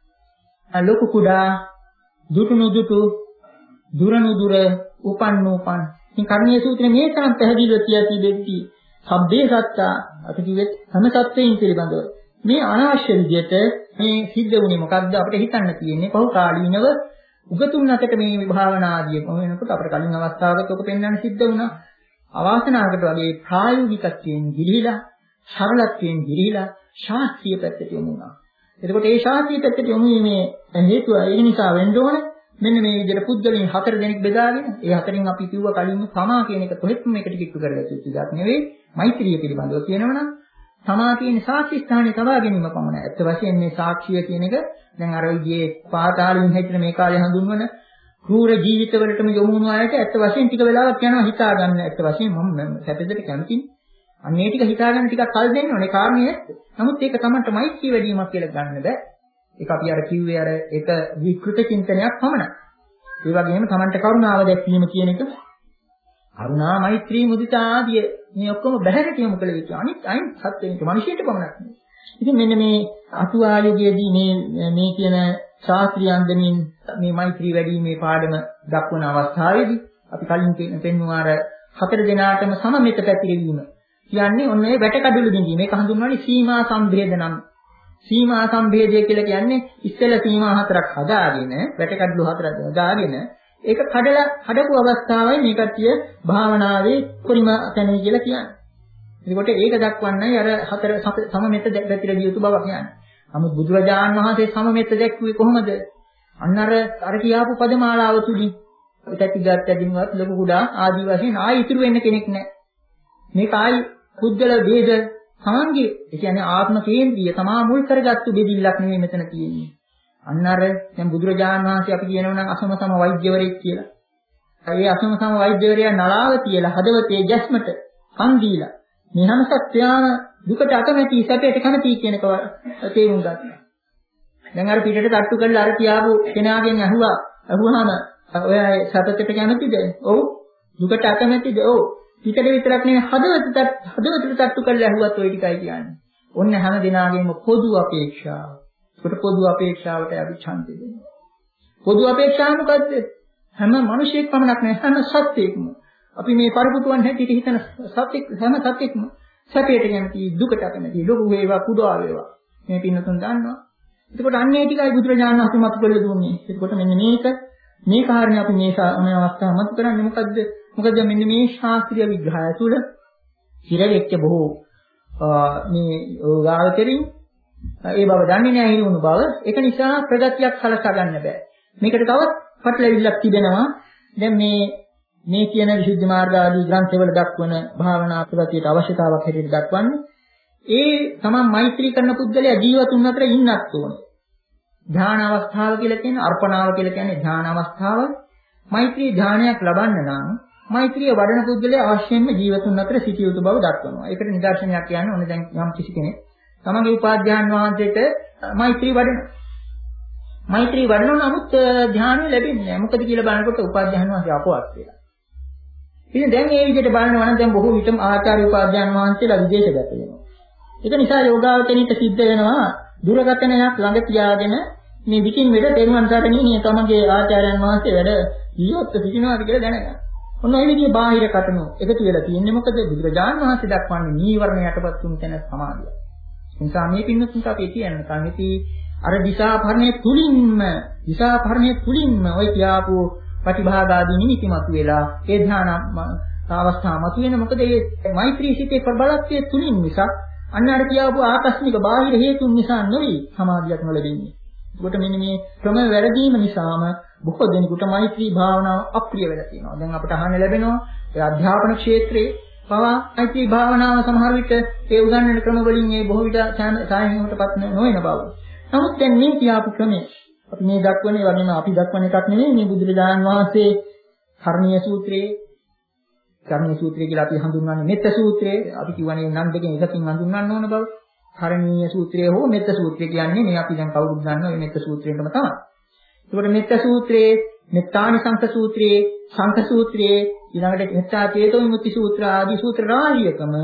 Speaker 2: ලොකු කුඩා, දුටු නුදුටු, දුරනු දුර, උපන් නූපන්. ඉතින් කර්ණීය සූත්‍රයේ මේ තරම් පැහැදිලිව තියා තිබෙද්දී සබ්බේ සත්තා අපි කිව්වෙත් හැම සත්‍යයෙන් පිළිබඳව මේ අනවශ්‍ය විදිහට මේ සිද්ධ වුණේ මොකක්ද අපිට හිතන්න තියෙන්නේ පහු කාලීනව උගතුන් අතට මේ විභාවනා ආදී වෙනකොට අපිට කලින් අවස්ථාවක ඔක පෙන්වන්න සිද්ධ වුණා අවාසනාවකට වගේ ප්‍රායෝගිකත්වයෙන් ගිලිහිලා සරලත්වයෙන් ගිලිහිලා ශාස්ත්‍රීය පැත්තට යමු වුණා. එතකොට මේ ශාස්ත්‍රීය පැත්තට යමු වීමේ හේතුව ඒ නිසා වෙන්න ඕනේ මෙන්න මේ විදිහට පුද්ගලයන් හතර දෙනෙක් බෙදාගෙන ඒ හතරින් අපි කිව්වා කලින් සමා කියන එක කොහෙත්ම මේකට කිට්ටු කරලා තියුත් නෙවෙයි මෛත්‍රිය පිළිබඳව කියනවනම් සමා කියන සාක්ෂි ස්ථානයේ තබා ගැනීම පමණයි. ඇත්ත වශයෙන් මේ සාක්ෂිය කියන එක දැන් අර විදිහේ පාතාලින් හැටින මේ කාලේ හඳුන්වන කෲර ජීවිතවලටම යොමු වුණු අයට ඇත්ත වශයෙන් ටික වෙලාවක් යනවා හිතා ගන්න. ඇත්ත වශයෙන් මම සැපෙදට කැමතියි. අන්න ඒ ටික හිතා ගන්න ටිකක් කල් දෙන්න ඕනේ කාරණේ. නමුත් ඒක තමයි මෛත්‍රී වැඩිවීමක් කියලා ගන්න බෑ. ඒක අපි අර කිව්වේ අර ඒක විකෘත චින්තනයක් පමණයි. ඒ වගේම Tamante කරුණාව දැක්වීම කියන එක කරුණා මෛත්‍රී මුදිතා ආදී මේ ඔක්කොම බහැරට යොමු කළ යුතු අනිත් අයින් සත්‍යෙට මිනිසියට පමණක් නෙවෙයි. ඉතින් මෙන්න මේ අතුවා යුගයේදී මේ මේ කියන ශාස්ත්‍රීය අන්දමින් මේ මෛත්‍රී වැඩිීමේ පාඩම දක්වන අවස්ථාවේදී අපි කලින් පෙන්වුවා අර හතර දෙනාටම සමමිත පැතිරවීම කියන්නේ ඔන්න ඒ වැටකඩළු බිඳීම. මේක හඳුන්වන්නේ සීමා සම්භේදනම්. සීමා සම්භේදය කියලා කියන්නේ ඉස්සෙල්ලා සීමා හතරක් හදාගෙන වැටකඩළු හතරක් හදාගෙන ඒක කඩලා කඩපු අවස්ථාවයි මේ කට්ටිය භාවනාවේ පරිම තැනයි කියලා කියන්නේ. ඒකට ඒක දක්වන්නයි අර හතර සමමෙත පැතිරවිය යුතු බව කියන්නේ. නමුත් බුදුරජාණන් වහන්සේ සමමෙත දැක්ුවේ කොහොමද? අන්න අර අර කියාපු පදමාලාව තුලින් පැතිගත් ඇදින්වත් ලොකු කුඩා ආදී වශයෙන් ආයි ඉතුරු වෙන්න කෙනෙක් නැහැ. මේක ආයි පුද්ගල ભેද සමන්ගේ ඒ කියන්නේ ආත්ම කේන්ද්‍රීය තමා මුල් කරගත්තු බෙදිල්ලක් නෙමෙයි මෙතන තියෙන්නේ. අන්න අර දැන් බුදුරජාණන් වහන්සේ අපි කියනවා නම් අසම සම වෛද්‍යවරයෙක් කියලා. ඒ අසම සම වෛද්‍යවරයා නලාව තියලා හදවතේ ගැස්මට කන් දීලා මේ හැම සත්‍යාම දුකට අකමැති සැපයට කැමති කියන එක තේරුම් ගන්නවා. දැන් අර පිටට තට්ටු කරලා අර කියාපු කෙනාගෙන් අහුවා අහුවාම ඔය සැපයට කැමතිද? ඔව්. දුකට අකමැතිද? ඔව්. පිටට විතරක් නෙවෙයි හදවතට හදවතට තට්ටු කරලා අහුවත් ඔය ටිකයි කියන්නේ. ඔන්න හැම දිනාගෙම පොදු අපේක්ෂාව. ඒකට පොදු අපේක්ෂාවට අපි ඡන්දෙ දෙනවා. පොදු අපේක්ෂාව මොකද්ද? හැම මිනිසෙක් පමණක් නෙවෙයි හැම සත්වෙක්ම. අපි මේ පරිපූර්ණ හැටියට හිතන සත්‍යෙක් හැම සත්‍යෙක්ම සැපයට කැමති දුකට අකමැති ලොකු වේවා කුඩා වේවා මේ පින්නතුන් දන්නවා. එතකොට අන්නේ ටිකයි බුදුරජාණන් වහන්සේ මතු කරලා දුන්නේ. එතකොට මෙන්න මේක මේ කාරණේ අපි මේ මේ අවස්ථාව මතු කරන්නේ මොකද්ද? මොකද මෙන්න මේ ශාස්ත්‍රීය විග්‍රහය තුළ හිරෙච්ච බොහෝ මේ යෝගාවචරින් ඒ බව දන්නේ නැහැ හිරුණු බව. ඒක නිසා ප්‍රගතියක් සලසා ගන්න බෑ. මේකට තවත් පටලැවිල්ලක් තිබෙනවා. දැන් මේ මේ කියන විසුද්ධි මාර්ග ආදී ග්‍රන්ථවල දක්වන භාවනා ප්‍රගතියට අවශ්‍යතාවක් හැටියට දක්වන්නේ ඒ තමන් මෛත්‍රී කරන පුද්ගලයා ජීවතුන් අතර ඉන්නත් ඕනේ. ධ්‍යාන අවස්ථාව කියලා කියන්නේ අර්පණාව කියලා කියන්නේ ධ්‍යාන අවස්ථාව. මෛත්‍රී ධානයක් ලබන්න නම් මෛත්‍රිය වඩන පුද්ගලයා අවශ්‍යයෙන්ම ජීවතුන් අතර සිටිය යුතු බව දක්වනවා. ඒකට නිදර්ශනයක් කියන්නේ ඕනේ දැන් යම් කිසි කෙනෙක් තමගේ උපාධ්‍යාන වහන්සේට මෛත්‍රී වඩනවා. මෛත්‍රී වඩනවා නමුත් ධානය ලැබෙන්නේ නැහැ. මොකද කියලා බලනකොට උපාධ්‍යාන වහන්සේ අපවත් වෙලා. ඉතින් දැන් මේ විදිහට බලනවා නම් දැන් බොහෝ විටම ආචාර්ය උපාධ්‍යාන වහන්සේලා විදේශගත වෙනවා. ඒක නිසා යෝගාවචනිට සිද්ධ වෙනවා දුරකථනයක් ළඟ තියාගෙන මේ විකින් වෙද තෙරුවන් සරණේ මේ තමගේ ආචාර්යයන් වහන්සේ වැඩ ජීවත් සිටිනවාද කියලා දැනගන්න. ඔන්න ඔය විදිහේ බාහිර කටනෝ එකතු වෙලා තියෙන්නේ මොකද බුදුරජාණන් වහන්සේ දක්වන්නේ නීවරණ යටපත් වුණු තැන සමාධිය. ඒ නිසා මේ පින්නතුන්ට අපි කියන්නේ කල්හිති අර දිශාපරණයේ තුලින්ම දිශාපරණයේ තුලින්ම ඔය කියාපු ප්‍රතිභාගාදී නිමිති මතුවෙලා ඒ ධ්‍යාන අවස්ථා මතුවෙන මොකද මේ මෛත්‍රී සිතේ ප්‍රබලත්වයේ තුලින් මිසක් අන්න අර කියාපු ආකස්මික බාහිර හේතුන් නිසා නෙවෙයි සමාධියක් නොලැබෙන්නේ. ඒකට මෙන්න මේ ක්‍රම වැරදීම නිසාම බොහෝ දෙනෙකුට මෛත්‍රී භාවනාව අප්‍රිය වෙලා තියෙනවා. දැන් අපිට අහන්න ලැබෙනවා ඒ අධ්‍යාපන ක්ෂේත්‍රයේ පවා මෛත්‍රී භාවනාව සමහර විට ඒ උගන්වන ක්‍රම වලින් මේ බොහෝ විට සායනයකටපත් නොවන බව. නමුත් දැන් මේ කියාපු ක්‍රමය අපි මේ දක්වන්නේ වගේම අපි දක්වන එකක් නෙවෙයි මේ බුදුරජාණන් වහන්සේ කර්ණීය සූත්‍රයේ කර්ණීය සූත්‍රය කියලා අපි හඳුන්වන්නේ මෙත්ත සූත්‍රයේ අපි කියවනේ නම් දෙකෙන් එකකින් හඳුන්වන්න ඕන බව. කර්ණීය සූත්‍රය හෝ මෙත්ත සූත්‍රය කියන්නේ මේ අපි දැන් කවුරුත් දන්නවා මේ මෙත්ත සූත්‍රයෙන්ම තමයි. ඒකට මෙත්ත සූත්‍රයේ, මෙත්තානිසංස සූත්‍රයේ, සංඝ සූත්‍රයේ, ඊළඟට මෙත්තා චේතෝ විමුක්ති සූත්‍ර ආදී සූත්‍ර රාශියකම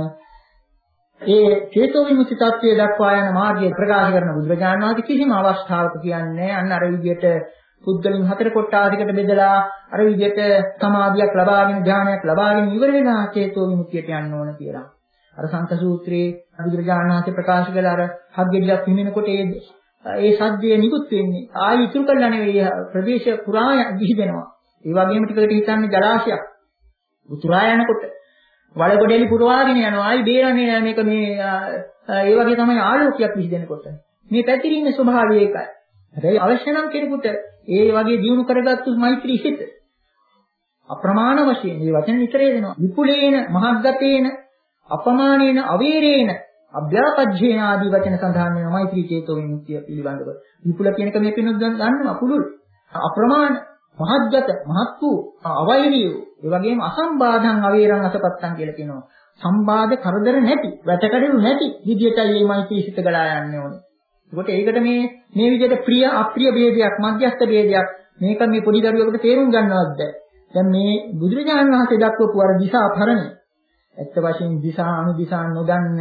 Speaker 2: ඒ චේතෝ විමුක්ති tattve දක්වා යන මාර්ගය ප්‍රකාශ කරන බුදුරජාණන් වහන්සේ කිසිම අවස්ථාවක කියන්නේ අන්න අර විදිහට පුද්ගලින් හතර කොටාසයකට බෙදලා අර විදිහට සමාධියක් ලබාගෙන ධානයක් ලබාගෙන ඉවර වෙනා චේතෝ විමුක්තියට යන්න ඕන කියලා. අර සංඝ සූත්‍රයේ බුදුරජාණන් වහන්සේ ප්‍රකාශ කළ අර හග්ගෙඩියක් හිමිනකොට ඒ ඒ සද්දය නිකුත් වෙන්නේ ආයි ඉතුරු කරලා නෙවෙයි ප්‍රදේශ පුරා දිහිදෙනවා. ඒ වගේම ටිකකට හිතන්නේ ජලාශයක්. උතුරා යනකොට වලගොඩේලි පුරවාගෙන යනවා. ආයි බේරන්නේ නෑ මේක මේ ඒ වගේ තමයි ආලෝකයක් විහිදෙනකොට. මේ පැතිරීමේ ස්වභාවය ඒකයි. හැබැයි අවශ්‍ය නම් කෙනෙකුට ඒ වගේ දියුණු කරගත්තු මෛත්‍රී හිත අප්‍රමාණ වශයෙන් මේ වචන නිතරේ දෙනවා. විපුලේන මහග්ගතේන අපමානේන අවේරේන අභ්‍යාපජ්ජේන ආදී වචන සඳහන් වෙනවා මෛත්‍රී චේතෝ විමුක්තිය පිළිබඳව. විපුල කියන එක මේ පිනුත් ගන්නවා පුළුල්. අප්‍රමාණ මහත්ගත මහත් වූ අවෛරිය ඒ වගේම අසම්බාධං අවේරං අසපත්තං කියලා කියනවා. සම්බාධ කරදර නැති, වැටකඩලු නැති විදියටයි මේ මෛත්‍රී සිත ගලා යන්නේ ඕනේ. ඒකට ඒකට මේ මේ විදිහට ප්‍රිය අප්‍රිය ભેදයක්, මධ්‍යස්ථ ભેදයක් මේක මේ පොඩි දරුවෙකුට තේරුම් ගන්නවත් බැහැ. දැන් මේ බුදුරජාණන් වහන්සේ දක්වපු අර දිශා පරණ ඇත්ත වශයෙන් දිශා අනුදිශා නොදන්න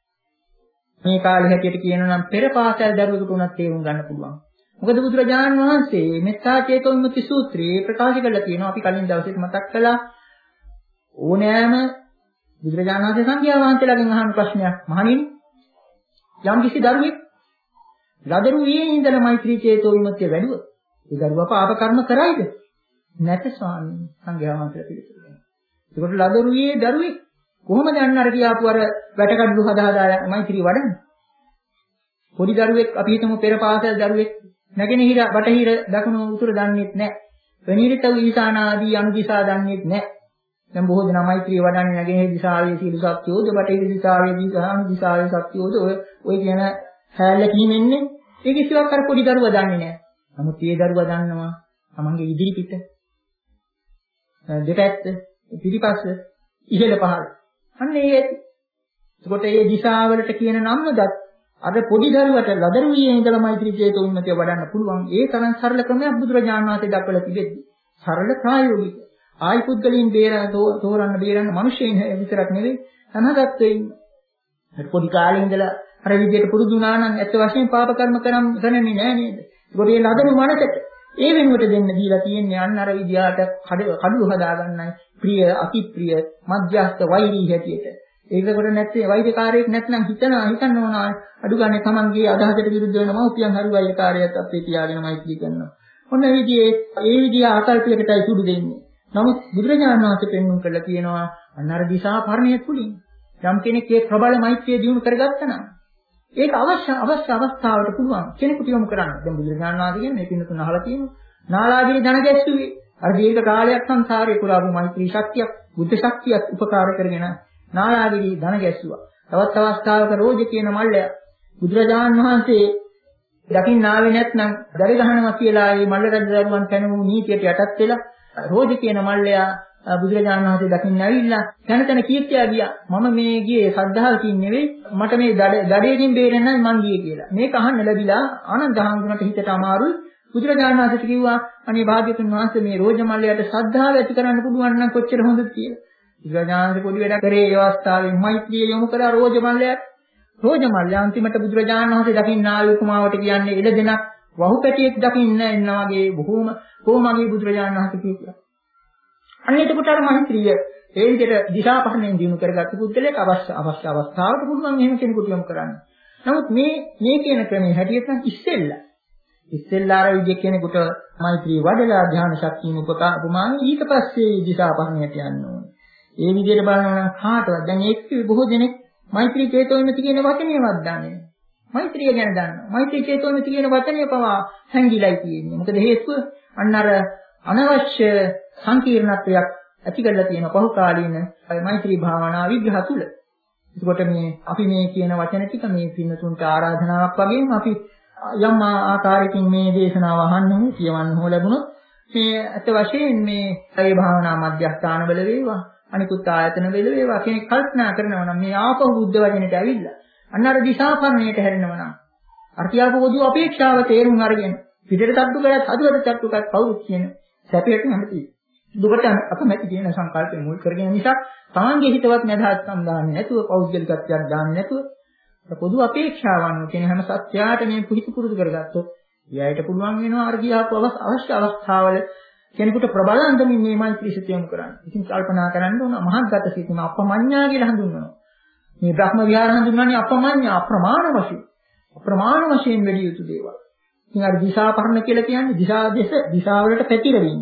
Speaker 2: මේ කාලේ හැටියට කියනවා නම් පෙර පාසල් දරුවෙකුට උනත් තේරුම් ගන්න පුළුවන්. මොකද බුදුරජාණන් වහන්සේ මෙත්තා චේතෝ විමුක්ති සූත්‍රයේ ප්‍රකාශ කරලා තියෙනවා. අපි කලින් දවසේ මතක් කළා ඕනෑම බුදුරජාණන් වහන්සේ සංඝයා වහන්සේලාගෙන් අහන ප්‍රශ්නයක්. මහණෙනි යම් කිසි දරුවෙක් ලදරුවේ ඉඳලා මෛත්‍රී චේතෝ විමුක්තිය වැඩුවොත් ඒ දරුවා පාප කර්ම කරයිද? නැත ස්වාමීන් සංඝයා වහන්සේලා පිළිතුරු දෙනවා. ඒකට ලදරුවේ දරුවෙක් කොහොමද අන්න අර කියාපු අර වැටකඩලු හදා හදා මෛත්‍රී වඩන්නේ? පොඩි දරුවෙක් අපි හිතමු පෙර පාසල් දරුවෙක් නැගෙනහිර බටහිර දකුණු උතුර දන්නේත් නැහැ. වෙනිරිත ඊසාන ආදී අනු දිශා දන්නේත් නැහැ. දැන් බොහෝ දෙනා මෛත්‍රී වඩන්නේ නැගෙනහිර දිශාවේ සීල සත්‍යෝද බටහිර දිශාවේ දිශාන දිශාවේ සත්‍යෝද ඔය ඔය කියන හැල්ල කීමෙන්නේ ඒ කිසිවක් අර පොඩි දරුවා දන්නේ නැහැ. නමුත් මේ දරුවා දන්නවා තමන්ගේ ඉදිරි පිට දෙපැත්ත පිටිපස්ස ඉහළ පහළ අන්න ඒ ඇති. ඒකට මේ දිශාවලට කියන නම් නොදත් අර පොඩි දරුවට ලදරුවියේ ඉඳලා මෛත්‍රී චේතෝ විමුක්තිය වඩන්න පුළුවන්. ඒ තරම් සරල ක්‍රමයක් බුදුරජාණන් වහන්සේ දක්වලා තිබෙද්දි සරල ප්‍රායෝගික ආයි පුද්ගලයන් බේරන තෝරන්න බේරන්න මිනිස්සෙයින් විතරක් නෙවෙයි අනාගතේ ඉන්න. හරි පොඩි කාලේ ඉඳලා අර විදියට පුරුදු වුණා නම් ඇත්ත වශයෙන් පාප කර්ම කරන්නේ නැහැ නේද? ඒකට මේ ලදරු මනසට ඒ වෙනුවට දෙන්න දීලා තියෙන්නේ අන්න අර විදියට කඩු හදා ගන්නයි ප්‍රිය අතිප්‍රිය මධ්‍යස්ථ වෛරී හැටියට. ඒකකට නැත්තේ වෛද්‍යකාරයෙක් නැත්නම් හිතනවා හිතන්න ඕන අඩු ගන්න තමන්ගේ අදහසට විරුද්ධ වෙන මව්පියන් හරි වෛද්‍යකාරයෙක් අපේ තියාගෙන මෛත්‍රී කරනවා. ඔන්න ඒ විදිහේ ඒ විදිහ ආකල්පයකටයි සුදු දෙන්නේ. නමුත් බුදුරජාණන් වහන්සේ පෙන්වුම් කරලා කියනවා අන්න අර දිශා පරණය තුලින් යම් කෙනෙක් ඒ ප්‍රබල මෛත්‍රිය දිනු කරගත්තා නම් ඒක අවශ්‍ය අවශ්‍ය අවස්ථාවට පුළුවන් කෙනෙකුට යොමු කරන්න. දැන් බුදුරජාණන් වහන්සේ කියන්නේ මේ පින්නතුන් අහලා තියෙනවා. නාලාගිරි ධන ගැස්සුවේ අර දීර්ඝ කාලයක් සංසාරේ පුරාපු මෛත්‍රී ශක්තියක් බුද්ධ ශක්තියක් උපකාර කරගෙන නාලාගිරි ධන ගැස්සුවා. තවත් අවස්ථාවක රෝජ කියන මල්ලය බුදුරජාණන් වහන්සේ දකින්න ආවේ නැත්නම් දරි ගහනවා කියලා මේ මල්ල රජ දරුවන් පැනවු නීතියට යටත් වෙලා රෝජ කියන මල්ලයා බුදුරජාණන් වහන්සේ දකින්න ඇවිල්ලා තන තන කීර්තිය ගියා. මම මේ ගියේ සද්ධාවකින් නෙවෙයි මට මේ දඩේකින් බේරෙන්නයි මං ගියේ කියලා. මේක අහන්න ලැබිලා ආනන්ද හාමුදුරන්ට හිතට අමාරුයි. බුදුරජාණන් වහන්සේට කිව්වා අනේ භාග්‍යවතුන් වහන්සේ මේ රෝජ මල්ලයට ශ්‍රද්ධාව ඇති කරන්න පුළුවන් නම් කොච්චර හොඳද කියලා. බුදුරජාණන් වහන්සේ පොඩි වැඩක් කරේ ඒ අවස්ථාවේ මෛත්‍රිය යොමු කළා රෝජ මල්ලයට. රෝජ මල්ලය අන්තිමට බුදුරජාණන් වහන්සේ දකින්න ආවේ උපමාවට කියන්නේ එළ දෙනක් වහු පැටියෙක් දකින්න එනවා වගේ බොහෝම කොහොමගේ බුදුරජාණන් වහන්සේ කියනවා. අන්න එතකොට අර මෛත්‍රිය ඒ විදිහට දිශාපහණයෙන් දිනු කරගත්ත පුද්ගලයෙක් අවශ්‍ය අවශ්‍ය අවස්ථාවට පුළුවන් එහෙම කෙනෙකුට යොමු කරන්න. නමුත් මේ මේ කියන ක්‍රමයේ හැටියට නම් ඉස්සෙල්ලා ඉස්සෙල්ලා අර විදිහ කෙනෙකුට මෛත්‍රී වඩලා ධ්‍යාන ශක්තියන උපකා උපමාන ඊට පස්සේ දිශාපහණයට යන්න ඕනේ. ඒ විදිහට බලනවා නම් කාටවත් දැන් ඒක බොහෝ දෙනෙක් මෛත්‍රී චේතෝවිමුක්ති කියන වචනයවත් දන්නේ නැහැ. මෛත්‍රිය ගැන දන්නවා. මෛත්‍රී චේතෝවිමුක්ති කියන වචනය පවා හැංගිලා තියෙන්නේ. මොකද හේතුව අන්න අර අනවශ්‍ය සංකීර්ණත්වයක් ඇති කරලා තියෙන පහුකාලීන මෛත්‍රී භාවනා විග්‍රහ තුල. ඒකට මේ අපි මේ කියන වචන ටික මේ පින්නතුන්ට ආරාධනාවක් වගේම අපි යම් ආකාරයකින් මේ දේශනාව අහන්න කියවන්න හෝ ලැබුණොත් මේ අත වශයෙන් මේ ඒ භාවනා මධ්‍යස්ථානවල වේවා අනිකුත් ආයතන වල වේවා කෙනෙක් කල්පනා කරනවා නම් මේ ආපහු බුද්ධ වචනෙට ඇවිල්ලා අන්න අර දිශාපරණයට හැරෙනවා නම් අර කියාපු පොදු අපේක්ෂාව තේරුම් අරගෙන පිටට තට්ටු කරත් අදුවට තට්ටු කරත් කවුරුත් කියන සැපයට නැමති දුකට අකමැති කියන සංකල්පය මුල් කරගෙන නිසා තමන්ගේ හිතවත් නැදහත් සම්දාන්නේ නැතුව පෞද්ගලිකත්වයක් දාන්නේ නැතුව පොදු අපේක්ෂාවන් කියන හැම සත්‍යයට මේ පුහිතු පුරුදු කරගත්තොත් ඊයට පුළුවන් වෙනවා අර කියාපු අවශ්‍ය අවස්ථාවල කෙනෙකුට ප්‍රබලන්දමින් මේ මෛත්‍රී සිත යොමු කරන්න. ඉතින් කල්පනා කරන්න ඕන මහත්ගත සිතම අපමඤ්ඤා කියලා හඳුන්වනවා. මේ බ්‍රහ්ම විහාර හඳුන්වන්නේ අපමඤ්ඤා අප්‍රමාණ වශයෙන්. අප්‍රමාණ වශයෙන් වැඩි යුතු දේවල්. ඉතින් අර දිශාපරණ කියලා කියන්නේ දිශා දෙස දිශාවලට පැතිරෙවීම.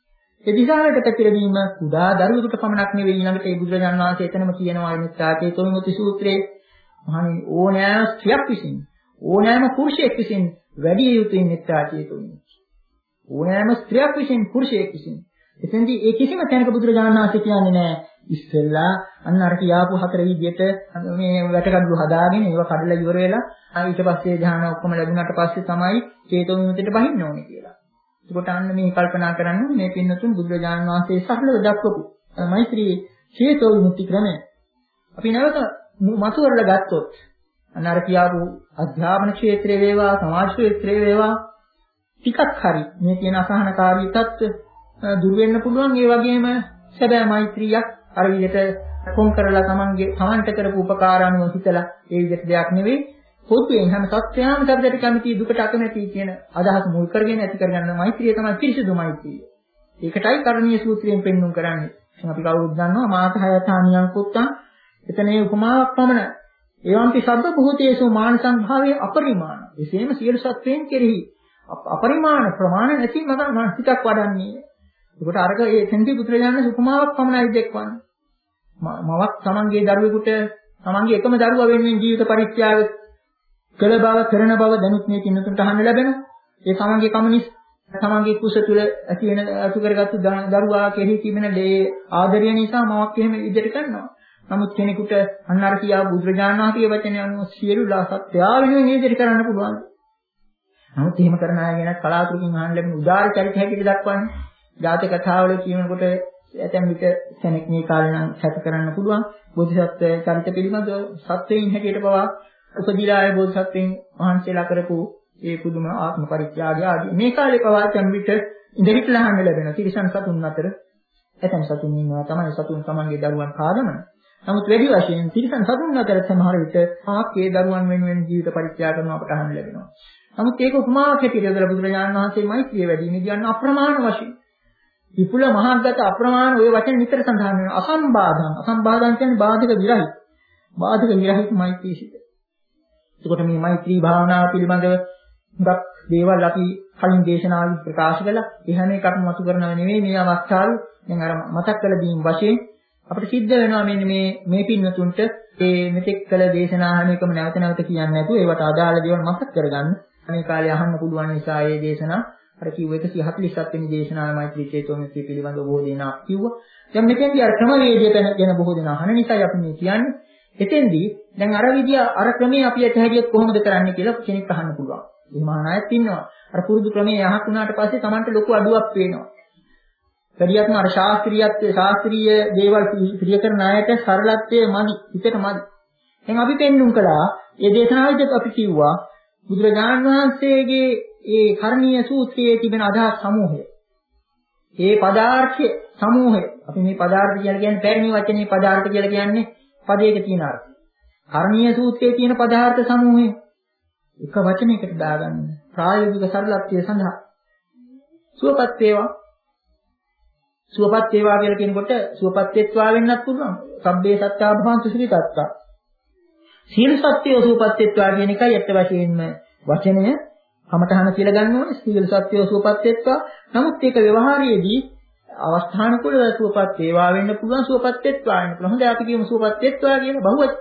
Speaker 2: ඒ දිශාවලට පැතිරෙවීම කුඩා දරුවෙකුට පමණක් නෙවෙයි ඊළඟට ඒ බුදුරජාණන් වහන්සේ එතනම කියනවා අනිත්‍යා චේතෝවිමුක්ති සූත්‍රයේ මහණෙනි ඕනෑම ස්ත්‍රියක් විසින් ඕනෑම පුරුෂයෙක් විසින් වැඩි යුතුයි නිත්‍යා චේතෝවිමුක්ති. ඕනෑම ස්ත්‍රියක් විසින් පුරුෂයෙක් විසින්. එතෙන්දී ඒ කිසිම තැනක බුදුරජාණන් වහන්සේ කියන්නේ නැහැ ඉස්සෙල්ලා අන්න අර කියාපු හතර විදියට මේ වැටකඩළු හදාගෙන ඒව කඩලා ඉවර වෙලා ඊට පස්සේ ධ්‍යාන ඔක්කොම ලැබුණාට පස්සේ තමයි චේතෝවිමුක්තියට බහින්න ඕනේ කියලා. ඒකට අන්න මේ කල්පනා කරන්නේ මේ පින්නතුන් බුදුරජාණන් වහන්සේ සරලව දක්වපු මෛත්‍රී චේතෝවිමුක්ති ක්‍රමය. අපි නැවත මතුවරලා ගත්තොත් අන්න අර කියාපු අධ්‍යාපන ක්ෂේත්‍රයේ වේවා සමාජ ක්ෂේත්‍රයේ වේවා ටිකක් හරි මේ කියන අසහනකාරී තත්ත්ව දුර වෙන්න පුළුවන්. ඒ වගේම සැබෑ මෛත්‍රියක් අර විදිහට කොම් කරලා තමන්ගේ තමන්ට කරපු උපකාර අනුව හිතලා ඒ විදිහට දෙයක් නෙවෙයි. පොදුයෙන් හැම සත්‍යයම කරදරට කැමති දුකට අකමැති කියන අදහස මුල් කරගෙන ඇති කරගන්න මෛත්‍රිය තමයි පිරිසිදු මෛත්‍රිය. ඒකටයි කරණීය සූත්‍රයෙන් පෙන්වුම් කරන්නේ. ඉතින් අපි කවුරුත් දන්නවා මාත හයතානියන් පුත්තන් එතනේ උපමාවක් පමණ. ඒවන්ති සබ්බ භූතේසු මාන සංභාවයේ අපරිමාණ. එසේම සියලු සත්වයන් කෙරෙහි අපරිමාණ ප්‍රමාණ නැති මත හිතක් වඩන්නේ. ඒකට අරක ඒ සෙන්ති පුත්‍රයන්ගේ උපමාවක් පමණයි දෙක්වන්නේ. මවක් තමන්ගේ දරුවෙකුට තමන්ගේ එකම දරුවා වෙනුවෙන් ජීවිත පරිත්‍යාග කළ බව කරන බව දැනුත් මේ කින්නතුන්ට අහන්න ලැබෙනවා. ඒ තමන්ගේ කමනිස් තමන්ගේ කුස තුල ඇති වෙන අතු කරගත්තු දරුවා කෙරෙහි තිබෙන දේ ආදරය නිසා මවක් එහෙම විදිහට කරනවා. නමුත් කෙනෙකුට අන්න අර කියා බුදුරජාණන් වහන්සේගේ වචනය අනුව සියලු සත්‍යා වෙනුවෙන් මේ විදිහට කරන්න පුළුවන්. නමුත් එහෙම කරන අය ගැන කලාතුරකින් අහන්න ලැබෙන උදාාර චරිත හැටියට දක්වන්නේ. ජාතක කතාවල කියනකොට ඇතැම් විට කෙනෙක් මේ කාලේ නම් සැක කරන්න පුළුවන්. බෝධිසත්ව චරිත පිළිබඳව සත්‍යයෙන් හැටියට පවා උපදීලා ආය බෝධිසත්වයන් වහන්සේලා කරපු ඒ පුදුම ආත්ම පරිත්‍යාගය ආදී මේ කාලේ පවා ඇතැම් විට ඉඳහිట్లా අහන්න ලැබෙනවා. තිරිසන් සතුන් අතර ඇතැම් සතුන් ඉන්නවා තමයි සතුන් තමන්ගේ දරුවන් කාදමන. නමුත් වැඩි වශයෙන් තිරිසන් සතුන් අතර සමහර විට ආක්කේ දරුවන් වෙනුවෙන් ජීවිත පරිත්‍යාග කරනවා අපට අහන්න ලැබෙනවා. නමුත් ඒක උපමාවක් හැටියට යොදලා බුදුරජාණන් වහන්සේ මෛත්‍රිය වැඩිම කියන්නේ අප්‍රමාණ වශයෙන්. විපුල මහත්ගත අප්‍රමාණ ඔය වචන නිතර සඳහන් වෙනවා. අසම්බාධං අසම්බාධං කියන්නේ බාධක විරහිත. බාධක විරහිත මෛත්‍රී සිත. එතකොට මේ මෛත්‍රී භාවනාව පිළිබඳව හුඟක් දේවල් අපි කලින් දේශනාවලදී ප්‍රකාශ කළා. ඒ හැම එකක්ම මතු කරනව නෙවෙයි මේ අවස්ථාවේ දැන් අර මතක් කළ දීම් වශයෙන් අපිට සිද්ධ වෙනවා මෙන්න මේ මේ පින්නතුන්ට මේ මෙතෙක් කළ දේශනා හැම එකම නැවත නැවත කියන්නේ නැතුව ඒවට අදාළ දේවල් මතක් කරගන්න. මේ කාලේ අහන්න පුළුවන් නිසා මේ දේශනා අර කිව්ව එකසිය හතළිස් වෙනි දේශනාවේ මෛත්‍රී චේතෝවිමුක්තිය පිළිබඳව බොහෝ දෙනා කිව්වා. දැන් මෙතෙන්දී අර ක්‍රමවේදය ගැන බොහෝ දෙනා අහන නිසායි අපි මේ කියන්නේ. එතෙන්දී දැන් අර විදිය අර ක්‍රමයේ අපි ඇතහැරියොත් කොහොමද කරන්නේ කියලා කෙනෙක් අහන්න පුළුවන්. එහෙම අහන අයත් ඉන්නවා. අර පුරුදු ක්‍රමයේ යහක් වුණාට පස්සේ Tamanට ලොකු අඩුවක් පේනවා. වැඩියක්ම අර ශාස්ත්‍රීයත්වයේ ශාස්ත්‍රීය දේවල් ප්‍රිය කරන අයට සරලත්වයේ මදි, හිතට මදි. දැන් අපි පෙන්눔 කළා, මේ දේශනාවේදී අපි කිව්වා බුදුරජාණන් වහන්සේගේ ඒ කරණීය සූත්‍රයේ තිබෙන අදහස් සමූහය. ඒ පදාර්ථ සමූහය. අපි මේ පදාර්ථ කියලා කියන්නේ පැරණි වචනේ පදාර්ථ කියලා කියන්නේ පදයක තියෙන අර්ථය. කරණීය සූත්‍රයේ තියෙන පදාර්ථ සමූහය එක වචනයකට දාගන්න ප්‍රායෝගික සරලත්වය සඳහා සුවපත් වේවා. සුවපත් වේවා කියලා කියනකොට සුවපත් වෙත්වා වෙන්නත් පුළුවන්. සබ්බේ සත්තා භවන්තු සුඛිතත්තා. සීල සත්‍යය සුවපත් වෙත්වා කියන එකයි ඇත්ත වශයෙන්ම වචනය කමඨහන කියලා ගන්න ඕනේ. සීල සත්‍යය සුවපත් වෙත්වා. නමුත් ඒක ව්‍යවහාරයේදී අවස්ථානුකූලව සුවපත් වේවා වෙන්න පුළුවන්, සුවපත් වෙත්වා වෙන්න පුළුවන්. හොඳයි අපි කියමු සුවපත් වෙත්වා කියන බහුවචන.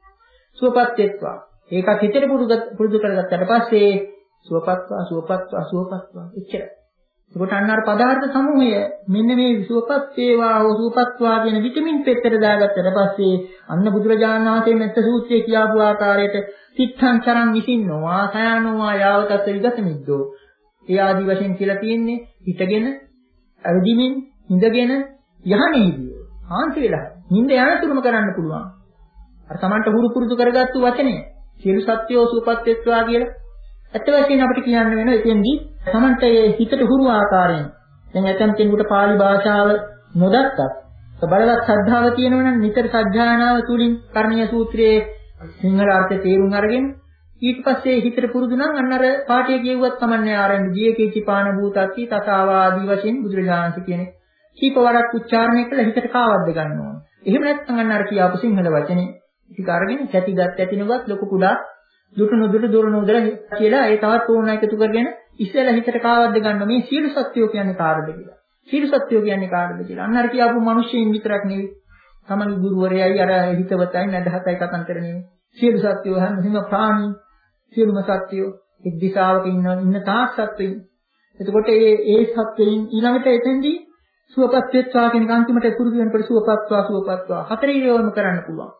Speaker 2: සුවපත් වෙත්වා. ඒකත් හිතේ පුරුදු පුරුදු කරගත්තට පස්සේ සුවපත්වා සුවපත්වා සුවපත්වා එච්චරයි. ඒකට අන්න අර පදාර්ථ සමූහය මෙන්න මේ සුවපත් වේවා හෝ සුවපත්වා කියන විටමින් පෙත්තට දාගත්තට පස්සේ අන්න බුදුරජාණන් වහන්සේ මෙත්ත සූත්‍රයේ කියාපු ආකාරයට තිත්තං චරං විසින්නවා සයනෝවා යාවතත් විගත මිද්දෝ. ඒ ආදි වශයෙන් කියලා තියෙන්නේ හිතගෙන අවදිමින් හිඳගෙන යහනෙහිදී. ආන්ති වෙලා. නිින්ද යනතුරුම කරන්න පුළුවන්. අර Tamanට හුරු පුරුදු කරගත්තු වචනය. සියලු සත්‍යෝ සුවපත් වෙත්වා කියලා. ඇත්ත වශයෙන්ම අපිට කියන්න වෙනවා එතෙන්දී Tamanට ඒ හිතට හුරු ආකාරයෙන්. දැන් ඇතම් කෙනෙකුට පාලි භාෂාව නොදත්තත් බලවත් ශ්‍රද්ධාව තියෙනවනම් නිතර සත්‍යානාව තුලින් කරණීය සූත්‍රයේ සිංහල අර්ථය තේරුම් අරගෙන ඊට පස්සේ හිතට පුරුදු නම් අන්න අර පාඨය කියුවත් Tamanne ආරම්භ ජීකේචි පාන භූතත්ති තථාවා ආදී වශයෙන් බුදුරජාණන් කියන්නේ කීප වරක් උච්චාරණය කළා හිතට කාවද්ද ගන්න ඕන. එහෙම නැත්නම් අන්න අර කියාපු සිංහල වචනේ ටික අරගෙන සැටිගත් ඇතිනවත් ලොකු කුඩා දුටු නුදුට දුර නුදුර කියලා ඒ තවත් ඕන එකතු කරගෙන ඉස්සෙල්ලා හිතට කාවද්ද ගන්න මේ සියලු සත්‍යෝ කියන්නේ කාටද කියලා. සියලු සත්‍යෝ කියන්නේ කාටද කියලා. අන්න අර කියාපු මිනිස්සුන් විතරක් නෙවෙයි. තමන්ගේ ගුරුවරයයි අර හිතවතයි නැදහතයි කතන්තර නෙවෙයි. සියලු සත්‍යෝ හැම ප්‍රාණී සියලුම සත්‍යෝ එක් දිශාවක ඉන්න ඉන්න තාක් සත්‍යයි. එතකොට ඒ ඒ සත්‍යයෙන් ඊළඟට එතෙන්දී සුවපත් වෙත්වා කියන අන්තිමට පුරුදු වෙනකොට සුවපත්වා සුවපත්වා හතර ඉරියව්වම කරන්න පුළුවන්.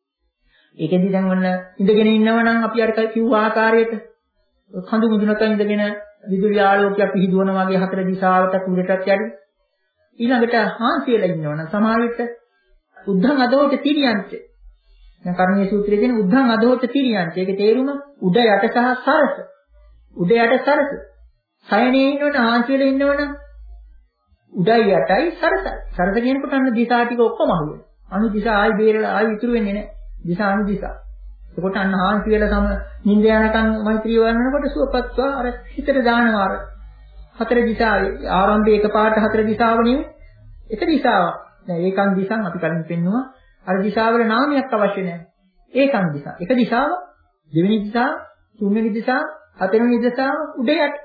Speaker 2: ඒකෙන්දී දැන් ඔන්න ඉඳගෙන ඉන්නවනම් අපි අර කිව්ව ආකාරයට කඳු මුදුනක ඉඳගෙන විදුලි ආලෝකයක් පිහිදුවන වගේ හතර දිශාවට උඩටත් යටි. ඊළඟට හාන්සියලා ඉන්නවනම් සමහර විට උද්ධං අදෝට තිරියන්ත. දැන් කර්මයේ සූත්‍රයේ තියෙන උද්ධං අදෝට තිරියන්ත. ඒකේ තේරුම උඩ යට සහ සරස. උඩ යට සරස. සයනේ ඉන්නවනම් හාන්සියලා ඉන්නවනම් උඩයි යටයි සරසයි. සරස කියනකොට අන්න දිශා ටික ඔක්කොම අහුවෙනවා. අනු දිශා ආයි බේරලා ආයි ඉතුරු වෙන්නේ නැහැ. දිශා අනු දිශා. එතකොට අන්න හාන්සි වෙලා තම නිින්ද යනකම් මෛත්‍රිය වර්ණනකොට සුවපත්වා අර හිතට දානවා අර හතර දිශාවේ ආරම්භයේ එකපාරට හතර දිශාව නෙවෙයි එක දිශාවක්. දැන් ඒකන් දිශාන් අපි කලින් පෙන්නුවා අර දිශාවල නාමයක් අවශ්‍ය නැහැ. ඒකන් දිශා. එක දිශාව, දෙවෙනි දිශාව, තුන්වෙනි දිශාව, හතරවෙනි දිශාව උඩ යට.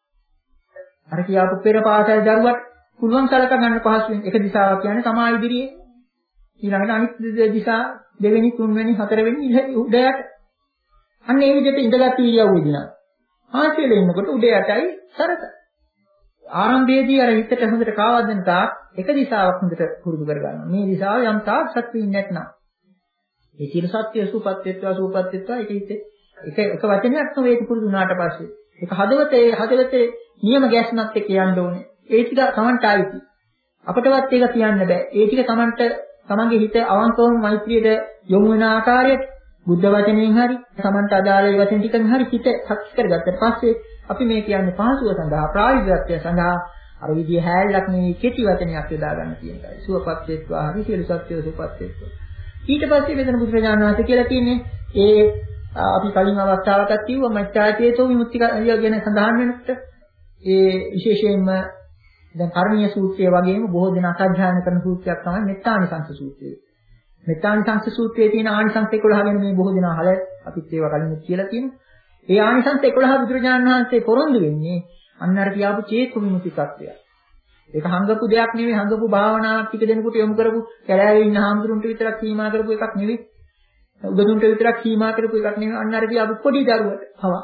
Speaker 2: අර කියාපු පෙර පාසල් දරුවට පුළුවන් සලක ගන්න පහසුවෙන් එක දිශාවක් කියන්නේ තමා ඉදිරියේ ඊළඟට අනිත් දිශා දෙවෙනි තුන්වෙනි හතරවෙනි උඩ යට. අන්න ඒ විදිහට ඉඳගත් ඉරියව්වේදී නම් ආශීල ඉන්නකොට උඩ යටයි සරස. ආරම්භයේදී අර හිතට හොඳට කාවද්දන තාක් එක දිශාවක් හොඳට පුරුදු කරගන්නවා. මේ දිශාව යම් තාක් සත්‍යින් නැත්නම් ඒ සියලු සත්‍ය සූපත් වෙත්වා සූපත් වෙත්වා ඒක හිතේ එක එක වචනයක් නෙවෙයි ඒක පුරුදු වුණාට පස්සේ ඒක හදවතේ හදවතේ නියම ගැස්මත් එක්ක යන්න ඕනේ. ඒ ටික Tamanට ආйти. අපටවත් ඒක කියන්න බෑ. ඒ ටික Tamanට තමන්ගේ හිත අවංකවම මෛත්‍රියට යොමු වෙන ආකාරයට බුද්ධ වචනයෙන් හරි තමන්ට අදාළ ඒ වචන ටිකෙන් හරි හිත සක්ස් කරගත්තට පස්සේ අපි මේ කියන්නේ පහසුව සඳහා ප්‍රායෝගිකත්වය සඳහා අර විදිය හැල්ලක් නෙවෙයි කෙටි වචනයක් යොදා ගන්න කියන එකයි. සුවපත් වෙත්වා හරි සියලු සත්‍යෝ සුවපත් වෙත්වා. ඊට පස්සේ මෙතන බුදුරජාණන් වහන්සේ කියලා තියෙන්නේ ඒ අපි කලින් අවස්ථාවකත් කිව්වා මච්ඡාචේතෝ විමුක්ති ගැන සඳහන් වෙනකොට ඒ විශේෂයෙන්ම දැන් කර්මීය සූත්‍රය වගේම බොහෝ දෙනා අධ්‍යයනය කරන සූත්‍රයක් තමයි මෙත්තානිසංස සූත්‍රය. මෙත්තානිසංස සූත්‍රයේ තියෙන ආනිසංස එකොළහ ගැන මේ බොහෝ දෙනා අහලා අපිත් ඒවා කලින් කියලා තියෙනවා. ඒ ආනිසංස එකොළහ බුදුරජාණන් වහන්සේ පොරොන්දු වෙන්නේ අන්න අර කියාපු චේතු විමුක්ති තත්ත්වය. ඒක හංගපු දෙයක් නෙවෙයි හංගපු භාවනාවක් ටික දෙනකොට යොමු කරපු කැලෑවේ ඉන්න හාමුදුරුන්ට විතරක් සීමා කරපු එකක් නෙවෙයි. උගතුන්ට විතරක් සීමා කරපු එකක් නෙවෙයි. අන්න අර කියාපු පොඩි දරුවට පවා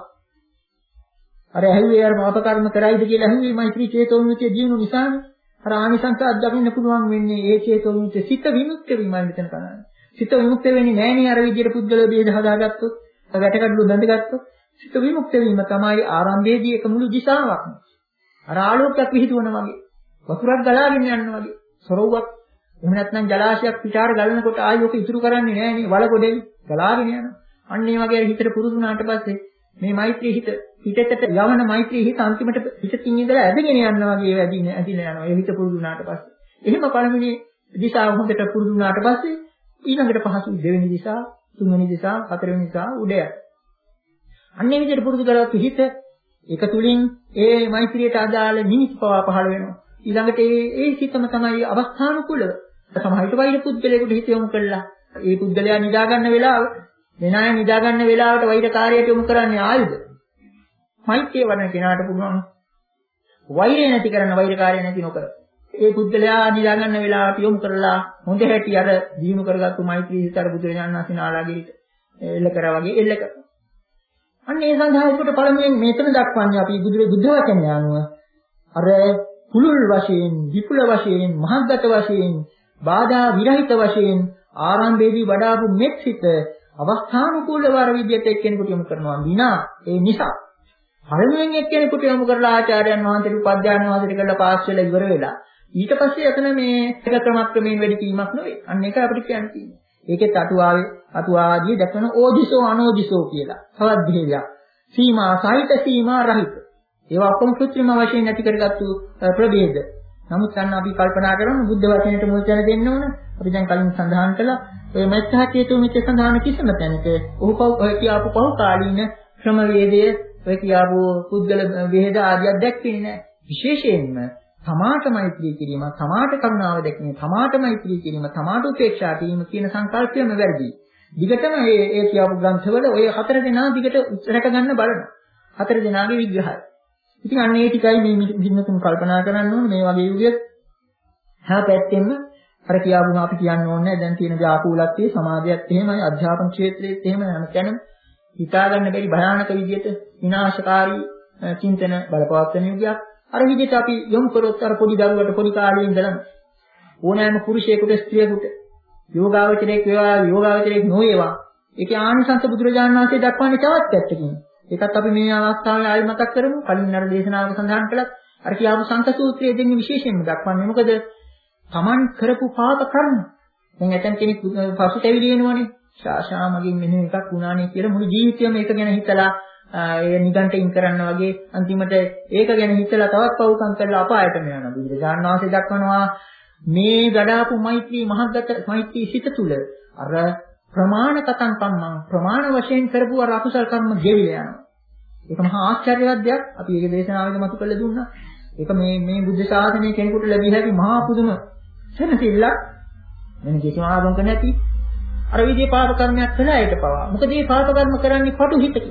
Speaker 2: අර ඇහුවේ අර පාපකර්ම කරයිද කියලා ඇහුවේ මෛත්‍රී චේතෝ විමුක්තිය දිනු නිසානේ. අර ආනිසංස අත්දකින්න පුළුවන් වෙන්නේ ඒ චේතෝ විමුක්තිය සිත විමුක්ත වීමයි මෙතන කරන්නේ. සිත විමුක්ත වෙන්නේ නෑනේ අර විදියට පුද්ගල ભેද හදාගත්තොත්, වැටකඩලු බැඳගත්තොත්. සිත විමුක්ත වීම තමයි ආරම්භයේදී එක මුළු දිශාවක්ම. අර ආලෝකයක් විහිදුවන වගේ. වතුරක් ගලාගෙන යනවා වගේ. සොරවුවක් එහෙම නැත්නම් ජලාශයක් පිටාර ගලනකොට ආයෙ ඔක ඉතුරු කරන්නේ නැහැ නේ. වල ගොඩේ ගලාගෙන යනවා. අන්න ඒ වගේ හිතට පුරුදු වුණාට පස්සේ මේ මෛත්‍රී හිත පිටතට යවන මෛත්‍රී හිත අන්තිමට පිටින් ඉඳලා ඇදගෙන යනවා වගේ වැඩින ඇදිලා යනවා. ඒ හිත පුරුදු වුණාට පස්සේ. එහෙම පළවෙනි දිශාව හොඳට පුරුදු වුණාට පස්සේ ඊළඟට පහසු දෙවෙනි දිශාව, තුන්වෙනි දිශාව, හතරවෙනි දිශාව උඩ යනවා. අන්නේ විදිහට පුරුදු කරගත්තු හිත ඒක තුලින් ඒ මෛත්‍රියට අදාළ නිමිති පවා පහළ වෙනවා. ඊළඟට ඒ ඒ සිතම තමයි අවස්ථානුකූලව සමහිත වෛර පුද්ගලයෙකුට හිත යොමු කළා. ඒ පුද්ගලයා නිදා ගන්න වෙලාව, වෙන අය නිදා ගන්න වෙලාවට වෛරකාරයට යොමු කරන්නේ ආයුධ. මෛත්‍රිය වඩන කෙනාට පුළුවන් වෛරය නැති කරන වෛරකාරය නැති නොකර. ඒ පුද්ගලයා නිදා ගන්න වෙලාවට යොමු කරලා හොඳ හැටි අර දිනු කරගත්තු මෛත්‍රී හිත අර බුදුරජාණන් වහන්සේ නාලාගේ එල්ල කරා වගේ එල්ල කරනවා. අන්න ඒ සඳහා උකට පළමුවෙන් මෙතන දක්වන්නේ අපි බුදුරේ බුද්ධ වචනය අනුව අර පුලුල් වශයෙන්, විපුල වශයෙන්, මහත්ගත වශයෙන්, බාධා විරහිත වශයෙන් ආරම්භයේදී වඩාපු මෙත්සිත අවස්ථානුකූලව අර විදියට එක්කෙනෙකුට යොමු කරනවා. විනා ඒ නිසා පළමුවෙන් එක්කෙනෙකුට යොමු කරලා ආචාර්යයන් වහන්සේට උපද්‍යාන වහන්සේට කරලා පාස් වෙලා ඉවර වෙලා ඊට පස්සේ එතන මේ එක ක්‍රමක්‍රමයෙන් වැඩි කීමක් නෙවෙයි. අන්න ඒක අපිට කියන්න තියෙන්නේ. ඒකෙත් අටුවාවේ අටුවාදී දක්වන ඕදිසෝ අනෝදිසෝ කියලා. තවත් දෙයක්. සීමා සහිත සීමා රහිත. ඒවා ඔක්කොම කෘත්‍රිම වශයෙන් නැති කරගත්තු ප්‍රභේද. නමුත් අන්න අපි කල්පනා කරමු බුද්ධ වචනයට මුල් තැන දෙන්න ඕන. අපි දැන් කලින් සඳහන් කළා ඔය මෙත්තහකේතු මිත්‍ය සඳහන් කිසිම තැනක ඔහු ඔය කියාපු පහු කාලීන ක්‍රම වේදයේ ඔය කියාපු පුද්ගල වේද ආදියක් දැක්වෙන්නේ නැහැ. විශේෂයෙන්ම තමාට මෛත්‍රී කිරීම, තමාට කරුණාව දැක්වීම, තමාට මෛත්‍රී කිරීම, තමාට උපේක්ෂා කිරීම කියන සංකල්පයම වැරදි. දිගටම මේ ඒ කියපු ග්‍රන්ථවල ඔය හතර දෙනා දිගට රැක ගන්න බලනවා. හතර දෙනාගේ විග්‍රහය. ඉතින් අන්න ඒ ටිකයි මේ විදිහටම කල්පනා කරන්න ඕනේ මේ වගේ යුගයක් හැම පැත්තෙම අර කියාවුම අපි කියන්න ඕනේ දැන් තියෙන ව්‍යාකූලත්වයේ සමාජයත් එහෙමයි අධ්‍යාපන ක්ෂේත්‍රයේත් එහෙම යන තැන හිතා ගන්න බැරි භයානක විදිහට විනාශකාරී චින්තන බලපවත්වන යුගයක්. අර විදිහට අපි යොමු කරොත් අර පොඩි දරුවට පොඩි කාලේ ඉඳලා ඕනෑම පුරුෂයෙකුට ස්ත්‍රියෙකුට යෝගාවචරයක් වේවා යෝගාවචරයක් නොවේවා ඒකේ ආනිසංස බුදුරජාණන් වහන්සේ දක්වන්නේ තවත් පැත්තකින්. ඒකත් අපි මේ අවස්ථාවේ ආයෙ මතක් කරමු. කලින් අර දේශනාවක සඳහන් කළත් අර කියාපු සංක සූත්‍රයේ දෙන්නේ විශේෂයෙන්ම දක්වන්නේ මොකද? Taman කරපු පාප කර්ම. දැන් ඇතන් කෙනෙක් පසුතැවිලි වෙනවනේ. ශාශා මගින් මෙන්න එකක් වුණානේ කියලා මුළු ජීවිතේම ඒක ගැන හිතලා ඒ නිගන්ටින් කරන්න වගේ අන්තිමට ඒක ගැන හිතලා තවත් පවුකම් කරලා අපායටම යනවා. බුදුරජාණන් වහන්සේ දක්වනවා මේ ගඩාපු මෛත්‍රී මහත්ගත මෛත්‍රී සිත තුල අර ප්‍රමාණ කතං කම්මං ප්‍රමාණ වශයෙන් කරපු අර අකුසල කර්ම ගෙවිලා යනවා. ඒක මහා ආශ්චර්යවත් දෙයක්. අපි ඒක දේශනාවෙන් මතු කළ දුන්නා. ඒක මේ මේ බුද්ධ ශාසනයේ කෙනෙකුට ලැබිය හැකි මහා පුදුම සෙනසිල්ලක්. වෙන කිසිම ආගමක නැති අර විදිහේ පාප කර්මයක් කළා ඒට පවා. මොකද මේ පාප කර්ම කරන්නේ පටු හිතකින්.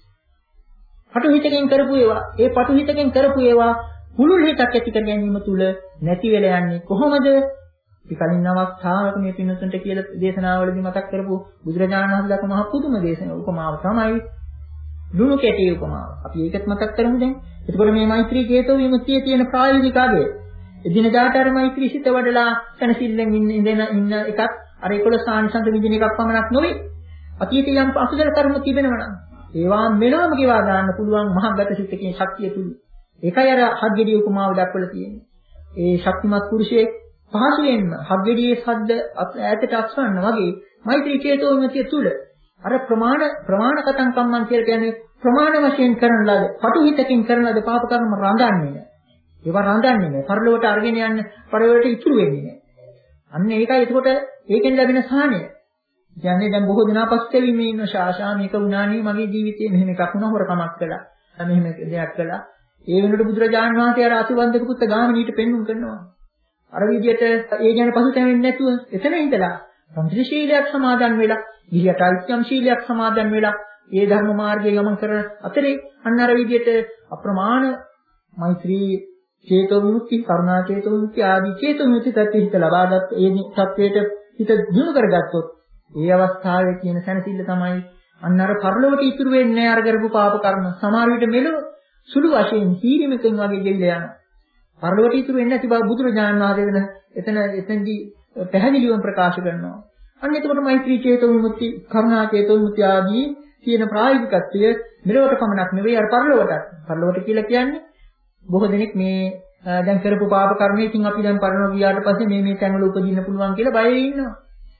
Speaker 2: පටු හිතකින් කරපු ඒවා, ඒ පටු හිතකින් කරපු ඒවා පුළුල් හිතක් ඇති කර ගැනීම තුල නැති වෙලා යන්නේ කොහොමද? කලින් අවස්ථාවක මේ පින්නතුන්ට කියලා දේශනාවලදී මතක් කරපු බුදුරජාණන් වහන්සේ දක්වන මහ පුදුම දේශන උපමාව තමයි ලුණු කැටි උපමාව. අපි ඒකත් මතක් කරමු දැන්. එතකොට මේ මෛත්‍රී චේතෝ විමුක්තිය තියෙන ප්‍රායෝගික අගය. එදිනදාට අර මෛත්‍රී සිත වඩලා තනසිල්ලෙන් ඉන්න ඉඳන ඉන්න එකක් අර ඒකොළොස් ආනිසංස විදින එකක් පමණක් නෙවෙයි. අතීතයේ යම් අකුසල කර්ම තිබෙනවා නම් ඒවා මෙලොවම ගෙවා ගන්න පුළුවන් මහගත සිතකින් ශක්තිය තුල. ඒකයි අර හත්ගෙඩි උපමාව දක්වලා තියෙන්නේ. ඒ ශක්තිමත් පුරුෂයෙක් පහසුවෙන්ම හත්ගෙඩියේ ශබ්ද ඈතට අස්වන්න වගේ මෛත්‍රී චේතෝ විමුක්තිය තුල අර ප්‍රමාණ ප්‍රමාණ කතං කම්මං කියලා කියන්නේ ප්‍රමාණ වශයෙන් කරන ලද පටු හිතකින් කරන ලද පාප කර්ම රඳන්නේ නැහැ. ඒවා රඳන්නේ නැහැ. පරලොවට අරගෙන යන්න පරලොවට ඉතුරු වෙන්නේ නැහැ. අන්න ඒකයි එතකොට ඒකෙන් ලැබෙන සාහනය. කියන්නේ දැන් බොහෝ දෙනා පස්තෙවිමේ ඉන්න ශාශා මේක වුණානේ මගේ ජීවිතේ මෙහෙම එකක් වුණා හොරකමක් කළා. මෙහෙම දෙයක් කළා. ඒ වෙනකොට බුදුරජාණන් වහන්සේ අර අසුවන්දක පුත්ත ගාමිණීට පෙන්වුම් කරනවා. අර විදිහට ඒ ගැන පසුතැවෙන්නේ නැතුව එතන ඉඳලා සම්ප්‍රි ශීලයක් සමාදන් වෙලා ගිහියට අල්ප්‍යම් ශීලයක් සමාදන් වෙලා ඒ ධර්ම මාර්ගයේ ගමන් කරන අතරේ අන්න අර විදිහට අප්‍රමාණ මෛත්‍රී චේතෝ විමුක්ති කරුණා චේතෝ විමුක්ති ආදී චේතෝ විමුක්ති තත්ත්වෙ හිත ලබාගත් ඒ තත්ත්වයට හිත දිනු කරගත්තොත් ඒ අවස්ථාවේ තියෙන සැනසෙල්ල තමයි අන්න අර පරලොවට ඉතුරු වෙන්නේ අර කරපු පාප කර්ම සමහර විට මෙලොව සුළු වශයෙන් හීරිමකින් වගේ ගෙවිලා යනවා. පරලොවට ඉතුරු වෙන්නේ නැති බව බුදුරජාණන් වහන්සේ වෙන එතන එතෙන්දී පැහැදිලිවම ප්‍රකාශ කරනවා. අන්න එතකොට මෛත්‍රී චේතෝ විමුක්ති, කරුණා චේතෝ විමුක්ති ආදී තියෙන ප්‍රායෝගිකත්වය මෙලොවට පමණක් නෙවෙයි අර පරලොවටත්. පරලොවට කියලා කියන්නේ බොහෝ දෙනෙක් මේ දැන් කරපු පාප කර්මයකින් අපි දැන් පරණ ගියාට පස්සේ මේ මේ තැන්වල උපදින්න පුළුවන් කියලා බයෙ ඉන්නවා.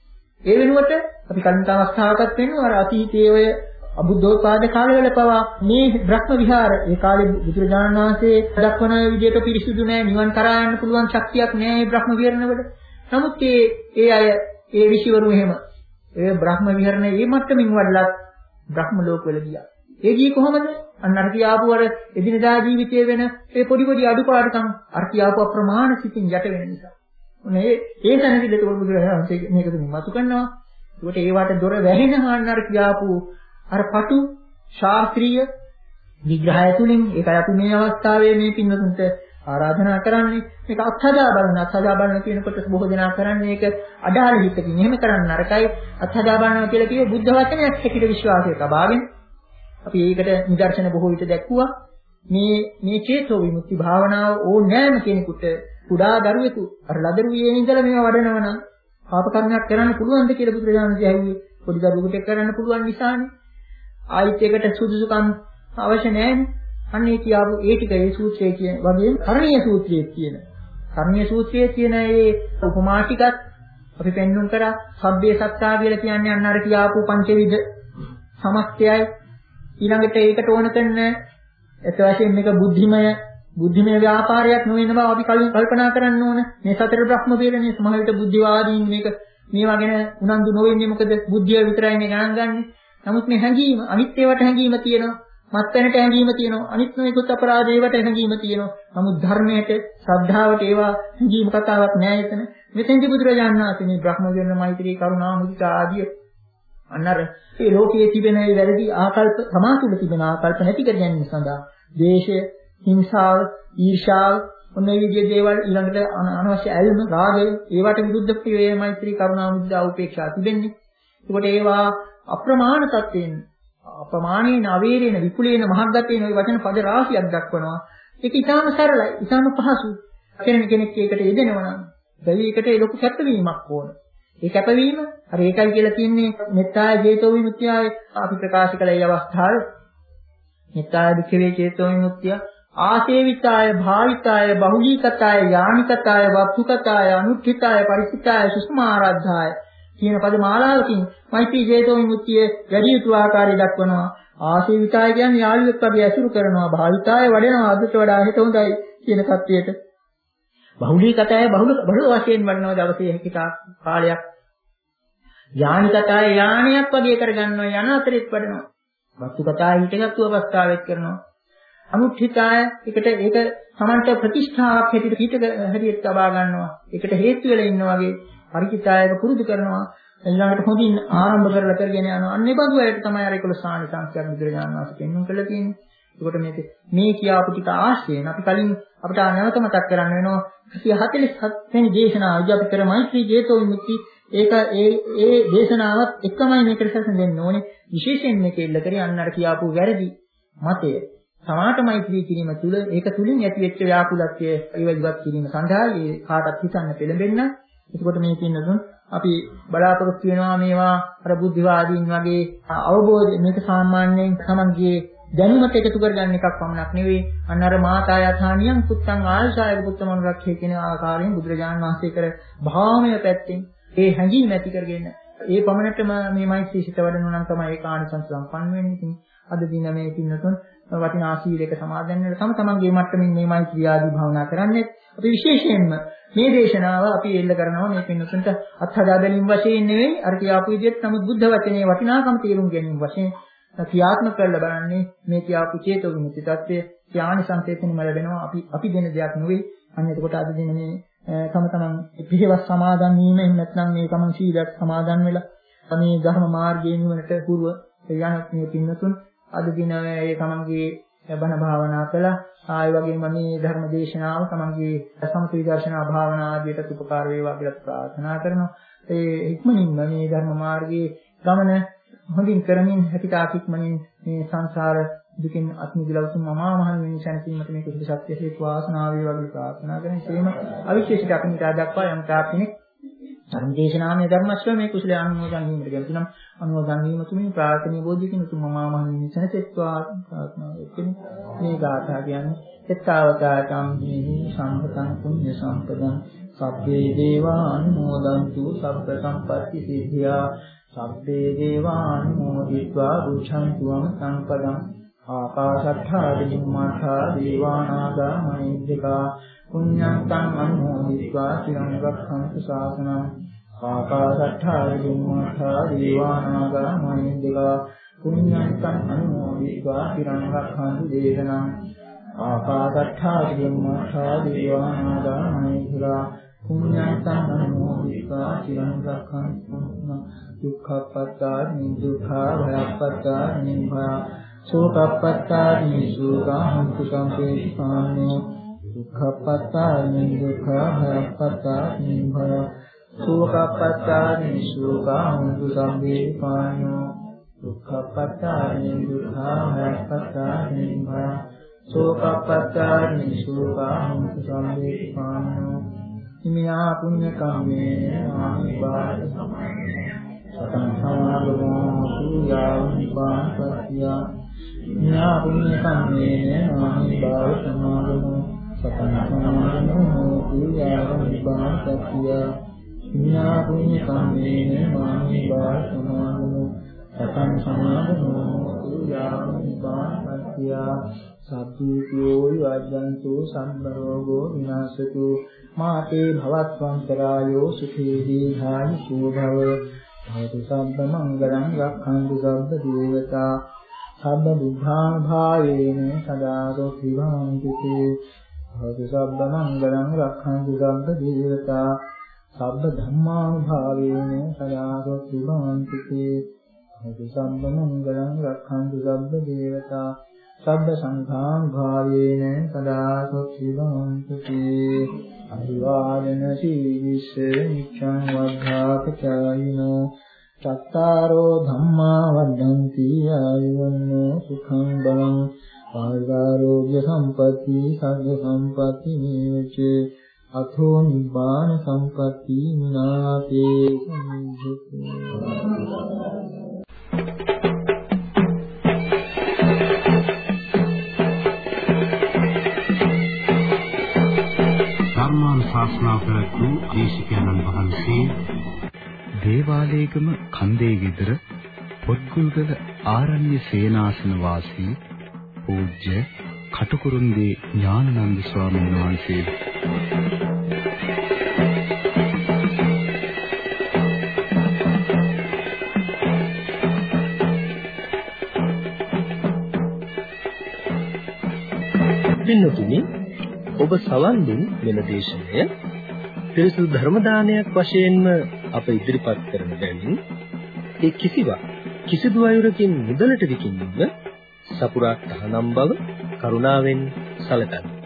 Speaker 2: ඒ වෙනුවට අපි කලින් අවස්ථාවකත් වෙනවා අර අතීතයේ ඔය අබුද්ධෝත්පාද කාලවල පවා මේ බ්‍රහ්ම විහාර ඒ කාලේ බුදුරජාණන් වහන්සේ දක්වන විදිහට පිරිසිදු නැහැ නිවන් කරා යන්න පුළුවන් ශක්තියක් නැහැ මේ බ්‍රහ්ම විහරණවල. නමුත් ඒ ඒ අය ඒ ඍෂිවරු එහෙම ඒ බ්‍රහ්ම විහරණේ මේ මට්ටමින් වඩලත් බ්‍රහ්ම ලෝකවල ගියා. ඒ ගියේ කොහොමද? අන්න අර කියාපු අර එදිනදා ජීවිතයේ වෙන ඒ පොඩි පොඩි අඩුපාඩුකම් අර කියාපු අප්‍රමාණ සිතින් යට වෙන නිසා. ඔනේ ඒ තැනදී දෙතොල් බුදුරජාණන් වහන්සේ මේක තුමින් මතු කරනවා. ඒකට ඒවට දොර වැහෙනවා අන්න අර කියාපු අර පටු ශාස්ත්‍රීය විග්‍රහය තුලින් ඒකයි අපි මේ අවස්ථාවේ මේ පින්වතුන්ට ආරාධනා කරන්නේ. මේක අත්හදා බලන අත්හදා බලන කියනකොට බොහෝ දෙනා කරන්නේ ඒක අඩාල හිතකින්. එහෙම කරන්න නරකයි. අත්හදා බලනවා කියලා කියේ බුද්ධ වචනයක් හැටියට විශ්වාසය තබාගෙන අපි ඒකට නිදර්ශන බොහෝ විට දැක්කුවා. මේ මේ චේතෝ විමුක්ති භාවනාව ඕනෑම කෙනෙකුට කුඩා දරුවෙකු අර ලදරුවේ ඉඳලා මේව වඩනවා නම් පාප කර්මයක් කරන්න පුළුවන්ද කියලා බුදුරජාණන් වහන්සේ ඇහුවේ. පොඩි දරුවෙකුට කරන්න පුළුවන් නිසානේ. ආයිත් ඒකට සුදුසුකම් අවශ්‍ය නැහැ. අන්න ඒ කියාපු ඒ ටික ඒ සූත්‍රයේ කියන වගේම කරණීය සූත්‍රයේ කියන. කරණීය සූත්‍රයේ තියෙන ඒ උපමා ටිකත් අපි පෙන්වුම් කරා. සබ්බේ සත්තා කියලා කියන්නේ අන්න අර කියාපු පංචවිධ සමස්තයයි. ඊළඟට ඒකට ඕන කරන ඒත් වශයෙන් මේක බුද්ධිමය බුද්ධිමය ව්‍යාපාරයක් නොවන බව අපි කලින් කල්පනා කරන්න ඕන. මේ සතර බ්‍රහ්ම වේලනේ සමහර විට බුද්ධිවාදීන් මේක මේවා ගැන උනන්දු නොවෙන්නේ මොකද බුද්ධිය විතරයි මේ ගණන් ගන්නේ. නමුත් මේ හැඟීම අනිත් ඒවාට හැඟීම තියෙනවා. මත්පැනට හැඟීම තියෙනවා. අනිත් නොයෙකුත් අපරාධ ඒවාට හැඟීම තියෙනවා. නමුත් ධර්මයට ශ්‍රද්ධාවට ඒවා හැඟීම කතාවක් නෑ එතන. මෙතෙන්දී බුදුරජාණන් වහන්සේ මේ බ්‍රහ්ම විහරණ මෛත්‍රී කරුණා මුදිතා ආදී අන්නර මේ ලෝකයේ තිබෙන ඒ වැරදි ආකල්ප සමාතුල තිබෙන ආකල්ප නැති කර ගැනීම සඳහා ද්වේෂය, හිංසාව, ඊර්ෂාව ඔන්න ඒ විදිහේ දේවල් ඊළඟට අනවශ්‍ය ඇල්ම, රාගය ඒවට විරුද්ධ ප්‍රියේ මෛත්‍රී කරුණා මුදිතා උපේක්ෂා තිබෙන්නේ. ඒකට ඒවා අප්‍රමාණ තත්ත්වයෙන් අප්‍රමාණේන අවේරේන විපුලේන මහග්ගතේන ওই වචන පද රාශියක් දක්වනවා. ඒක ඊටාම සරලයි, ඊටාම පහසුයි. කෙනෙක් කෙනෙක් ඒකට යෙදෙනවා නම් දෙවියකට ඒ ලොකු කැපවීමක් ඕන. ඒ කැපවීම අර ඒකයි කියලා කියන්නේ මෙත්තාය ජේතෝ විමුක්තියයි අපි ප්‍රකාශ කළ ඒ අවස්ථාවේ මෙත්තාය දුක්ඛේ ජේතෝ විමුක්තිය ආසේවිතාය භාවිතාය බහුලීකතාය යානිකතාය වප්පුකතාය අනුත්ථිතාය පරිසිතාය සුස්මාරද්ධාය කියන පද මාලාවකින් මෛත්‍රී ජේතෝ විමුක්තිය වැඩි යුතු ආකාරය දක්වනවා. ආසේවිතාය කියන්නේ යාළුවෙක් වගේ ඇසුරු කරනවා, භාවිතාය වඩනවා, අදට වඩා හිත හොඳයි කියන කත්වයට. බහුලීකතාය බහුල බහුල වශයෙන් වඩනවා දවසේ හැකි කාලයක්. යානිකතාය යානියක් වගේ කරගන්නවා, යන අතරෙත් වඩනවා. වස්තුකතාය හිතගත්තු අවස්ථාවෙත් කරනවා. අනුත්ථිතාය ඒකට ඒක සමන්ත ප්‍රතිෂ්ඨාවක් හැටියට හිත හැටියට තබා ගන්නවා. ඒකට හේතු වෙලා ඉන්නා වගේ පරිචිතායක පුරුදු කරනවා. ඊළඟට හොඳින් ආරම්භ කරලා කරගෙන යනවා. අන්නේ බඳු අයට තමයි අර ඒකල සානිසංසයක් බුදුරජාණන් වහන්සේ පෙන්වන්න කළා තියෙන්නේ. ඒකට මේක මේ කියාපු ටික ආශ්‍රයෙන් අපි කලින් අපිට නැවත මතක් කරන්න වෙනවා සිය හතළිස් හත් වෙනි දේශනාවදී අපි කර මෛත්‍රී ජේතෝ විමුක්ති ඒක ඒ ඒ දේශනාවත් එකමයි මේකට සැසඳෙන්න ඕනේ. විශේෂයෙන් මේක ඉල්ල කරේ අන්න අර කියාපු වැරදි මතය සමාත මෛත්‍රී කිරීම තුළ ඒක තුලින් ඇතිවෙච්ච ව්‍යාකුලත්වය ඒව ඉවත් කිරීම සඳහා ඒ කාටත් හිතන්න පෙළඹෙන්න. එතකොට මේ පින්නතුන් අපි බලාපොරොත්තු වෙනවා මේවා අර බුද්ධිවාදීන් වගේ අවබෝධ මේක සාමාන්‍යයෙන් තමන්ගේ දැනුමට එකතු කරගන්න එකක් පමණක් නෙවෙයි. අන්න අර මාතා යථානියං පුත්තං ආයසායක පුත්තමන් රක්ඛේ කියන ආකාරයෙන් බුදුරජාණන් වහන්සේ කර භාවමය පැත්තෙන් ඒ හැඟීම ඇති කරගෙන ඒ පමණටම මේ මෛත්‍රී සිත වඩනවා නම් තමයි ඒ කාණිසංස සම්පන්න වෙන්නේ. ඉතින් අද දින මේ පින්නතුන් වටිනා සීලයක සමාදන් වෙන තම තමන්ගේ මට්ටමින් මේ මෛත්‍රී ආදී භාවනා කරන්නේ. අපි විශේෂයෙන්ම මේ දේශනාව අපි එල්ල කරනවා මේ පින්නතුන්ට අත්හදා බැලීම වශයෙන් නෙවෙයි අර කියාපු විදිහට නමුත් බුද්ධ වචනේ වටිනාකම තේරුම් ගැනීම වශයෙන් ක්‍රියාත්මක කරලා බලන්නේ මේ කියාපු චේතෝ විමුක්ති tattve ඥාන සංකේතනෙම ලැබෙනවා. අපි අපි දෙන දෙයක් නෙවෙයි. අන්න එතකොට අද දින මේ තම තමන් පිළිවෙස් සමාදන් වීම එහෙම නැත්නම් මේ තමන් සීලයක් සමාදන් වෙලා මේ ධර්ම මාර්ගයේ නිවනට පුරව යන මේ පින්නතුන් අද දින ඒ තමන්ගේ බණ භාවනා කළා. ආය වගේම මේ ධර්ම දේශනාව තමන්ගේ සමථ විදර්ශනා භාවනා ආදියට උපකාර වේවා කියලා ප්‍රාර්ථනා කරනවා. ඒ ඉක්මනින්ම මේ ධර්ම මාර්ගයේ ගමන හොඳින් කරමින් හැකිතාක් ඉක්මනින් මේ සංසාර දුකින් අත් මිදලා උතුම් මහා මහ නිවන සැනසීමට මේ කුසල සත්‍ය හේතු වාසනාව වේවා කියලා ප්‍රාර්ථනා කරන ඉතින් අවිශේෂිත අපිට දක්වා යම් තාක් කෙනෙක් ධර්ම දේශනාමය ධර්ම ශ්‍රවණයේ කුසල අනුමෝදන් වීමට ගැන නම් අනුමෝදන් වීම තුමින් ප්‍රාර්ථනීය බෝධිකින් උතුම් මමා මහින් සනසෙත්වා ප්‍රාර්ථනා වෙන්නේ මේ ගාථා කියන්නේ එත්තාවතාටම් දීනි සම්පතං පුඤ්ඤ සම්පදං සබ්බේ දේවා අනුමෝදන්තු සබ්බ සම්පatti සිද්ධියා සබ්බේ දේවා අනුමෝදිत्वा බුද්ධං තුවං සංපදං ආකාශට්ඨා විමුක්ඛා දේවානාගා මහිද්దికා පුඤ්ඤන්තං අනුමෝදිत्वा চিරං රක්ඛන්තු ශාසනං ආකාශට්ඨා විමුක්ඛා දේවානාගා මහිද්దికා පුඤ්ඤන්තං අනුමෝදිत्वा চিරං රක්ඛන්තු දේශනං ආකාශට්ඨා විමුක්ඛා දේවානාගා මහිද්దికා පුඤ්ඤන්තං අනුමෝදිत्वा চিරං රක්ඛන්තු දුක්ඛප්පත්තානි දුක්ඛා භයප්පත්තානි භය සෝකප්පත්තානි සෝකාන්තු සම්පේක්ඛානෝ දුක්ඛප්පත්තානි දුක්ඛා භයප්පත්තානි භය සෝකප්පත්තානි සෝකාන්තු සම්පේක්ඛානෝ දුක්ඛප්පත්තානි දුක්ඛා භයප්පත්තානි භය සෝකප්පත්තානි සෝකාන්තු සම්පේක්ඛානෝ ඉමිනා පුඤ්ඤ කම්මේ ආනිපාත සතං සමාගමෝ සූයාව නිපාතස්ය ඉමිනා පුඤ්ඤ කම්මේ ආනිපාත සමාගමෝ සතං සමාගමෝ සූයාව නිපාතස්ය ඉමිනා පුඤ්ඤ කම්මේ ආනිපාත සමාගමෝ සතං සමාගමෝ සූයාව නිපාතස්ය සබ්බීතියෝ යජ්ජන්තු සම්බරෝගෝ විනාශතු මාතේ භවත්වන්තරායෝ සුඛී දීඝායු සුභව භවතු සම්ප මංගලං රක්ඛන්තු සබ්බ දේවතා සබ්බ බුද්ධාං භාවේන සදා සොත්තිවන්ති භවතු සබ්බ මංගලං රක්ඛන්තු සබ්බ දේවතා සබ්බ ධම්මාං භාවේන සදා සොත්තිවන්ති භවතු සබ්බ මංගලං රක්ඛන්තු සබ්බ දේවතා සබ්බ සංඝාං භාවේන සදා සොත්තිවන්ති අභිවාදන සීලිස නිච්ඡං වද්ධාපචායිනෝ චත්තාරෝ ධම්මා වද්දන්ති ආයුවන්නෝ සුඛං බලං ආයුරෝග්‍ය සම්පatti සග්ග සම්පatti නේච අතෝ නිබ්බාන සම්පatti විනාතේ සම්මුති
Speaker 3: ශාස්ත්‍රාව පැවැත්වූ දේශිකානන් වහන්සේ
Speaker 1: දේවාලේගම කන්දේ විතර පොත්ගුල්ගල ආරණ්‍ය සේනාසන වාසී පූජ්‍ය කටුකුරුන්දී ඥානানন্দ ස්වාමීන් වහන්සේ
Speaker 4: පින්නතුනි ඔබ සවන් දුන් මෙම දේශනය පිරිසුදු ධර්ම දානයක් වශයෙන්ම අප ඉදිරිපත් කරන බැවින් ඒ කිසිවක් කිසිදු අයුරකින් මුදලට විකිණීම සපුරා තහනම් බව කරුණාවෙන් සැලකන්න.